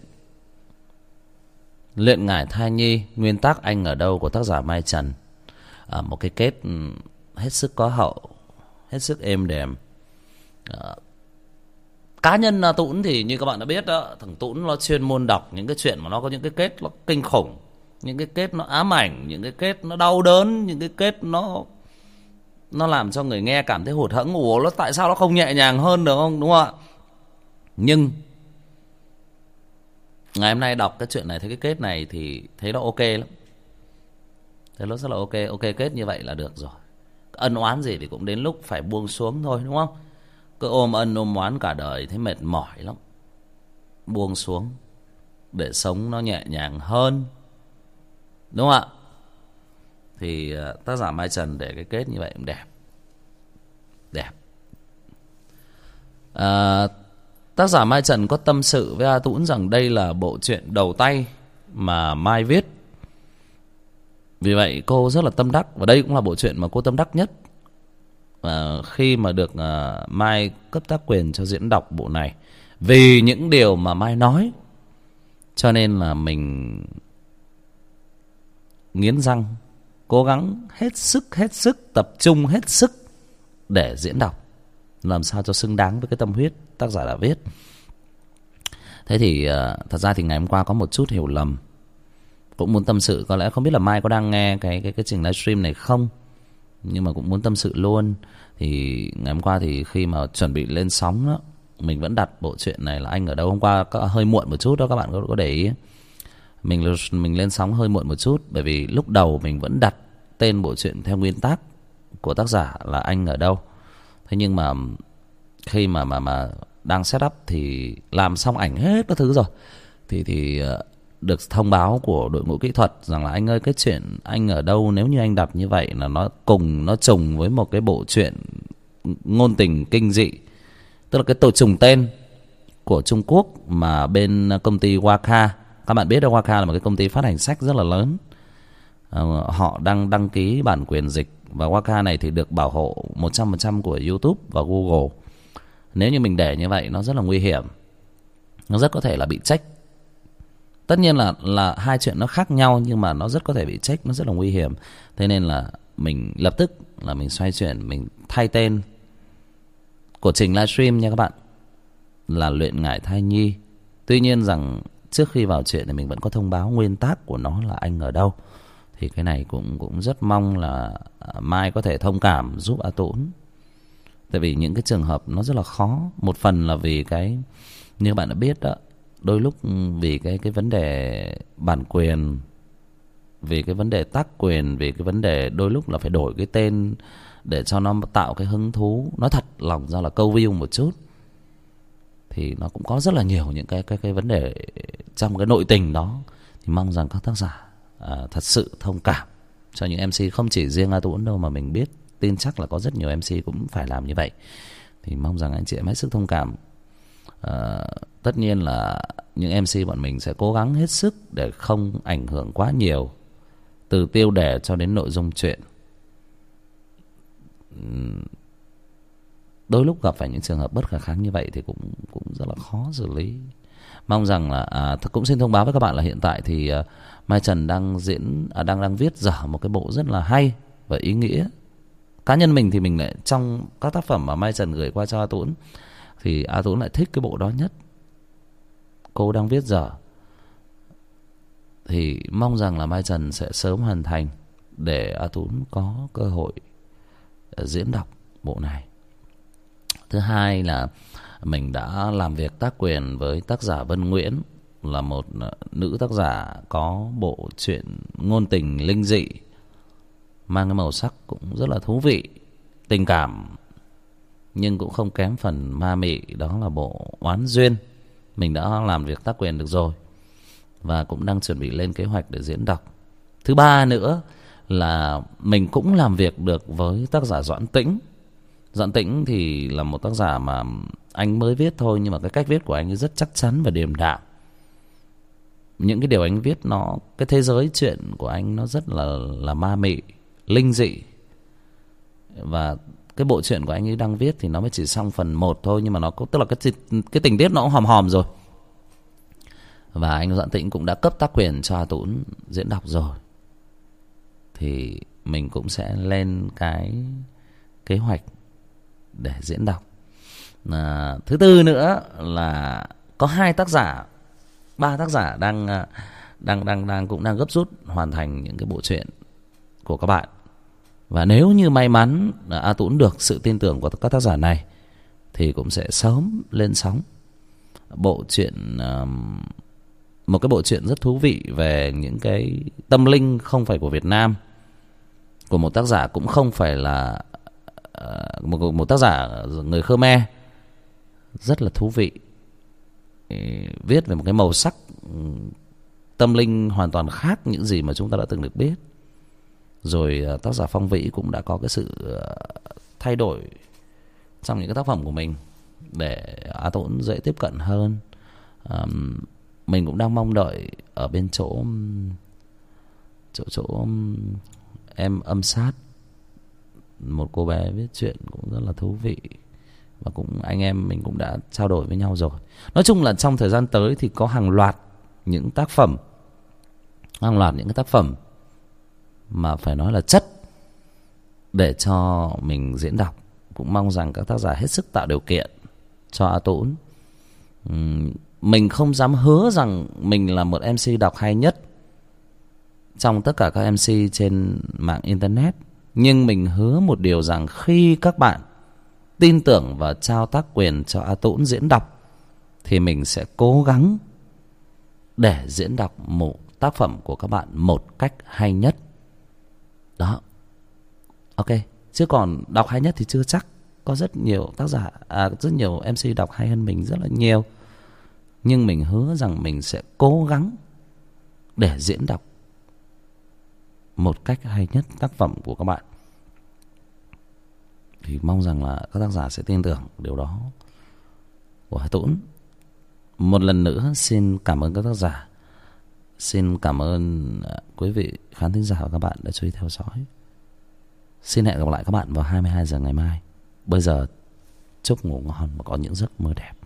Luyện Ngải Thai Nhi, nguyên tác Anh Ở Đâu của tác giả Mai Trần. À, một cái kết hết sức có hậu, hết sức êm đềm. À, cá nhân là Tũng thì như các bạn đã biết đó, thằng Tũng nó chuyên môn đọc những cái chuyện mà nó có những cái kết nó kinh khủng, những cái kết nó ám ảnh, những cái kết nó đau đớn, những cái kết nó nó làm cho người nghe cảm thấy hụt hẫng. Ủa, nó tại sao nó không nhẹ nhàng hơn được không, đúng không ạ? Nhưng ngày hôm nay đọc cái chuyện này, thấy cái kết này thì thấy nó ok lắm, thấy nó rất là ok. Ok, kết như vậy là được rồi. Ân oán gì thì cũng đến lúc phải buông xuống thôi, đúng không? Cứ ôm ân ôm oán cả đời thấy mệt mỏi lắm. Buông xuống để sống nó nhẹ nhàng hơn, đúng không ạ? Thì tác giả Mai Trần để cái kết như vậy cũng đẹp. Đẹp. À, tác giả Mai Trần có tâm sự với A Tũng rằng đây là bộ truyện đầu tay mà Mai viết. Vì vậy cô rất là tâm đắc, và đây cũng là bộ truyện mà cô tâm đắc nhất. Và khi mà được uh, Mai cấp tác quyền cho diễn đọc bộ này, vì những điều mà Mai nói, cho nên là mình nghiến răng, cố gắng hết sức, hết sức, tập trung hết sức để diễn đọc, làm sao cho xứng đáng với cái tâm huyết tác giả đã viết. Thế thì uh, thật ra thì ngày hôm qua có một chút hiểu lầm, cũng muốn tâm sự. Có lẽ không biết là Mai có đang nghe cái cái cái trình livestream này không, nhưng mà cũng muốn tâm sự luôn. Thì ngày hôm qua thì khi mà chuẩn bị lên sóng đó, mình vẫn đặt bộ truyện này là Anh Ở Đâu. Hôm qua có hơi muộn một chút đó, các bạn có, có để ý. Mình mình lên sóng hơi muộn một chút, bởi vì lúc đầu mình vẫn đặt tên bộ truyện theo nguyên tác của tác giả là Anh Ở Đâu. Thế nhưng mà khi mà mà mà đang set up thì làm xong ảnh hết các thứ rồi, thì thì được thông báo của đội ngũ kỹ thuật rằng là anh ơi, cái chuyện Anh Ở Đâu nếu như anh đặt như vậy là nó cùng nó trùng với một cái bộ truyện ngôn tình kinh dị, tức là cái tổ trùng tên của Trung Quốc mà bên công ty Waka. Các bạn biết đó, Waka là một cái công ty phát hành sách rất là lớn. À, họ đang đăng ký bản quyền dịch, và Waka này thì được bảo hộ một trăm phần trăm của YouTube và Google. Nếu như mình để như vậy nó rất là nguy hiểm, nó rất có thể là bị check. Tất nhiên là là hai chuyện nó khác nhau, nhưng mà nó rất có thể bị check, nó rất là nguy hiểm. Thế nên là mình lập tức là mình xoay chuyển, mình thay tên của trình livestream nha các bạn là Luyện Ngải Thai Nhi. Tuy nhiên rằng trước khi vào chuyện thì mình vẫn có thông báo nguyên tác của nó là Anh Ở Đâu. Thì cái này cũng cũng rất mong là Mai có thể thông cảm giúp A Tũng. Tại vì những cái trường hợp nó rất là khó. Một phần là vì cái, như bạn đã biết đó, đôi lúc vì cái cái vấn đề bản quyền, vì cái vấn đề tác quyền, vì cái vấn đề đôi lúc là phải đổi cái tên để cho nó tạo cái hứng thú. Nói thật lòng ra là câu view một chút, thì nó cũng có rất là nhiều những cái cái cái vấn đề trong cái nội tình đó. Thì mong rằng các tác giả à, thật sự thông cảm cho những em xê, không chỉ riêng A Tuấn đâu, mà mình biết, tin chắc là có rất nhiều em xê cũng phải làm như vậy. Thì mong rằng anh chị em hết sức thông cảm. À, tất nhiên là những em xê bọn mình sẽ cố gắng hết sức để không ảnh hưởng quá nhiều từ tiêu đề cho đến nội dung chuyện. Đôi lúc gặp phải những trường hợp bất khả kháng như vậy thì cũng cũng rất là khó xử lý. Mong rằng là à, cũng xin thông báo với các bạn là hiện tại thì à, Mai Trần đang diễn à, đang đang viết dở một cái bộ rất là hay và ý nghĩa. Cá nhân mình thì mình lại, trong các tác phẩm mà Mai Trần gửi qua cho A Tuấn, thì A Tuấn lại thích cái bộ đó nhất. Cô đang viết dở, thì mong rằng là Mai Trần sẽ sớm hoàn thành để A Tuấn có cơ hội diễn đọc bộ này. Thứ hai là mình đã làm việc tác quyền với tác giả Vân Nguyễn, là một nữ tác giả có bộ truyện ngôn tình linh dị mang cái màu sắc cũng rất là thú vị, tình cảm, nhưng cũng không kém phần ma mị, đó là bộ Oán Duyên. Mình đã làm việc tác quyền được rồi và cũng đang chuẩn bị lên kế hoạch để diễn đọc. Thứ ba nữa là mình cũng làm việc được với tác giả Doãn Tĩnh. Doãn Tĩnh thì là một tác giả mà anh mới viết thôi, nhưng mà cái cách viết của anh ấy rất chắc chắn và điềm đạm. Những cái điều anh viết, nó cái thế giới chuyện của anh nó rất là là ma mị, linh dị. Và cái bộ truyện của anh ấy đang viết thì nó mới chỉ xong phần một thôi, nhưng mà nó có, tức là cái cái tình tiết nó cũng hòm hòm rồi. Và anh Doãn Tĩnh cũng đã cấp tác quyền cho A Tuấn diễn đọc rồi. Thì mình cũng sẽ lên cái kế hoạch để diễn đọc. À, thứ tư nữa là có hai tác giả, ba tác giả đang đang đang đang cũng đang gấp rút hoàn thành những cái bộ truyện của các bạn. Và nếu như may mắn là A Tuấn được sự tin tưởng của các tác giả này thì cũng sẽ sớm lên sóng bộ truyện, um, một cái bộ truyện rất thú vị về những cái tâm linh không phải của Việt Nam, của một tác giả cũng không phải là uh, một, một tác giả người Khmer, rất là thú vị, viết về một cái màu sắc tâm linh hoàn toàn khác những gì mà chúng ta đã từng được biết. Rồi tác giả Phong Vĩ cũng đã có cái sự thay đổi trong những cái tác phẩm của mình để A Tuấn dễ tiếp cận hơn. À, mình cũng đang mong đợi ở bên chỗ chỗ chỗ em âm sát một cô bé viết truyện cũng rất là thú vị, và cũng anh em mình cũng đã trao đổi với nhau rồi. Nói chung là trong thời gian tới thì có hàng loạt những tác phẩm, hàng loạt những cái tác phẩm mà phải nói là chất để cho mình diễn đọc. Cũng mong rằng các tác giả hết sức tạo điều kiện cho A Tũng. uhm, Mình không dám hứa rằng mình là một em xê đọc hay nhất trong tất cả các em xê trên mạng internet, nhưng mình hứa một điều rằng khi các bạn tin tưởng và trao tác quyền cho A Tũng diễn đọc thì mình sẽ cố gắng để diễn đọc một tác phẩm của các bạn một cách hay nhất. Đó. Ok. Chứ còn đọc hay nhất thì chưa chắc. Có rất nhiều tác giả, à, rất nhiều em xê đọc hay hơn mình rất là nhiều. Nhưng mình hứa rằng mình sẽ cố gắng để diễn đọc một cách hay nhất tác phẩm của các bạn. Thì mong rằng là các tác giả sẽ tin tưởng điều đó của A Tũng. Một lần nữa xin cảm ơn các tác giả. Xin cảm ơn quý vị khán thính giả và các bạn đã chú ý theo dõi. Xin hẹn gặp lại các bạn vào hai mươi hai giờ ngày mai. Bây giờ chúc ngủ ngon và có những giấc mơ đẹp.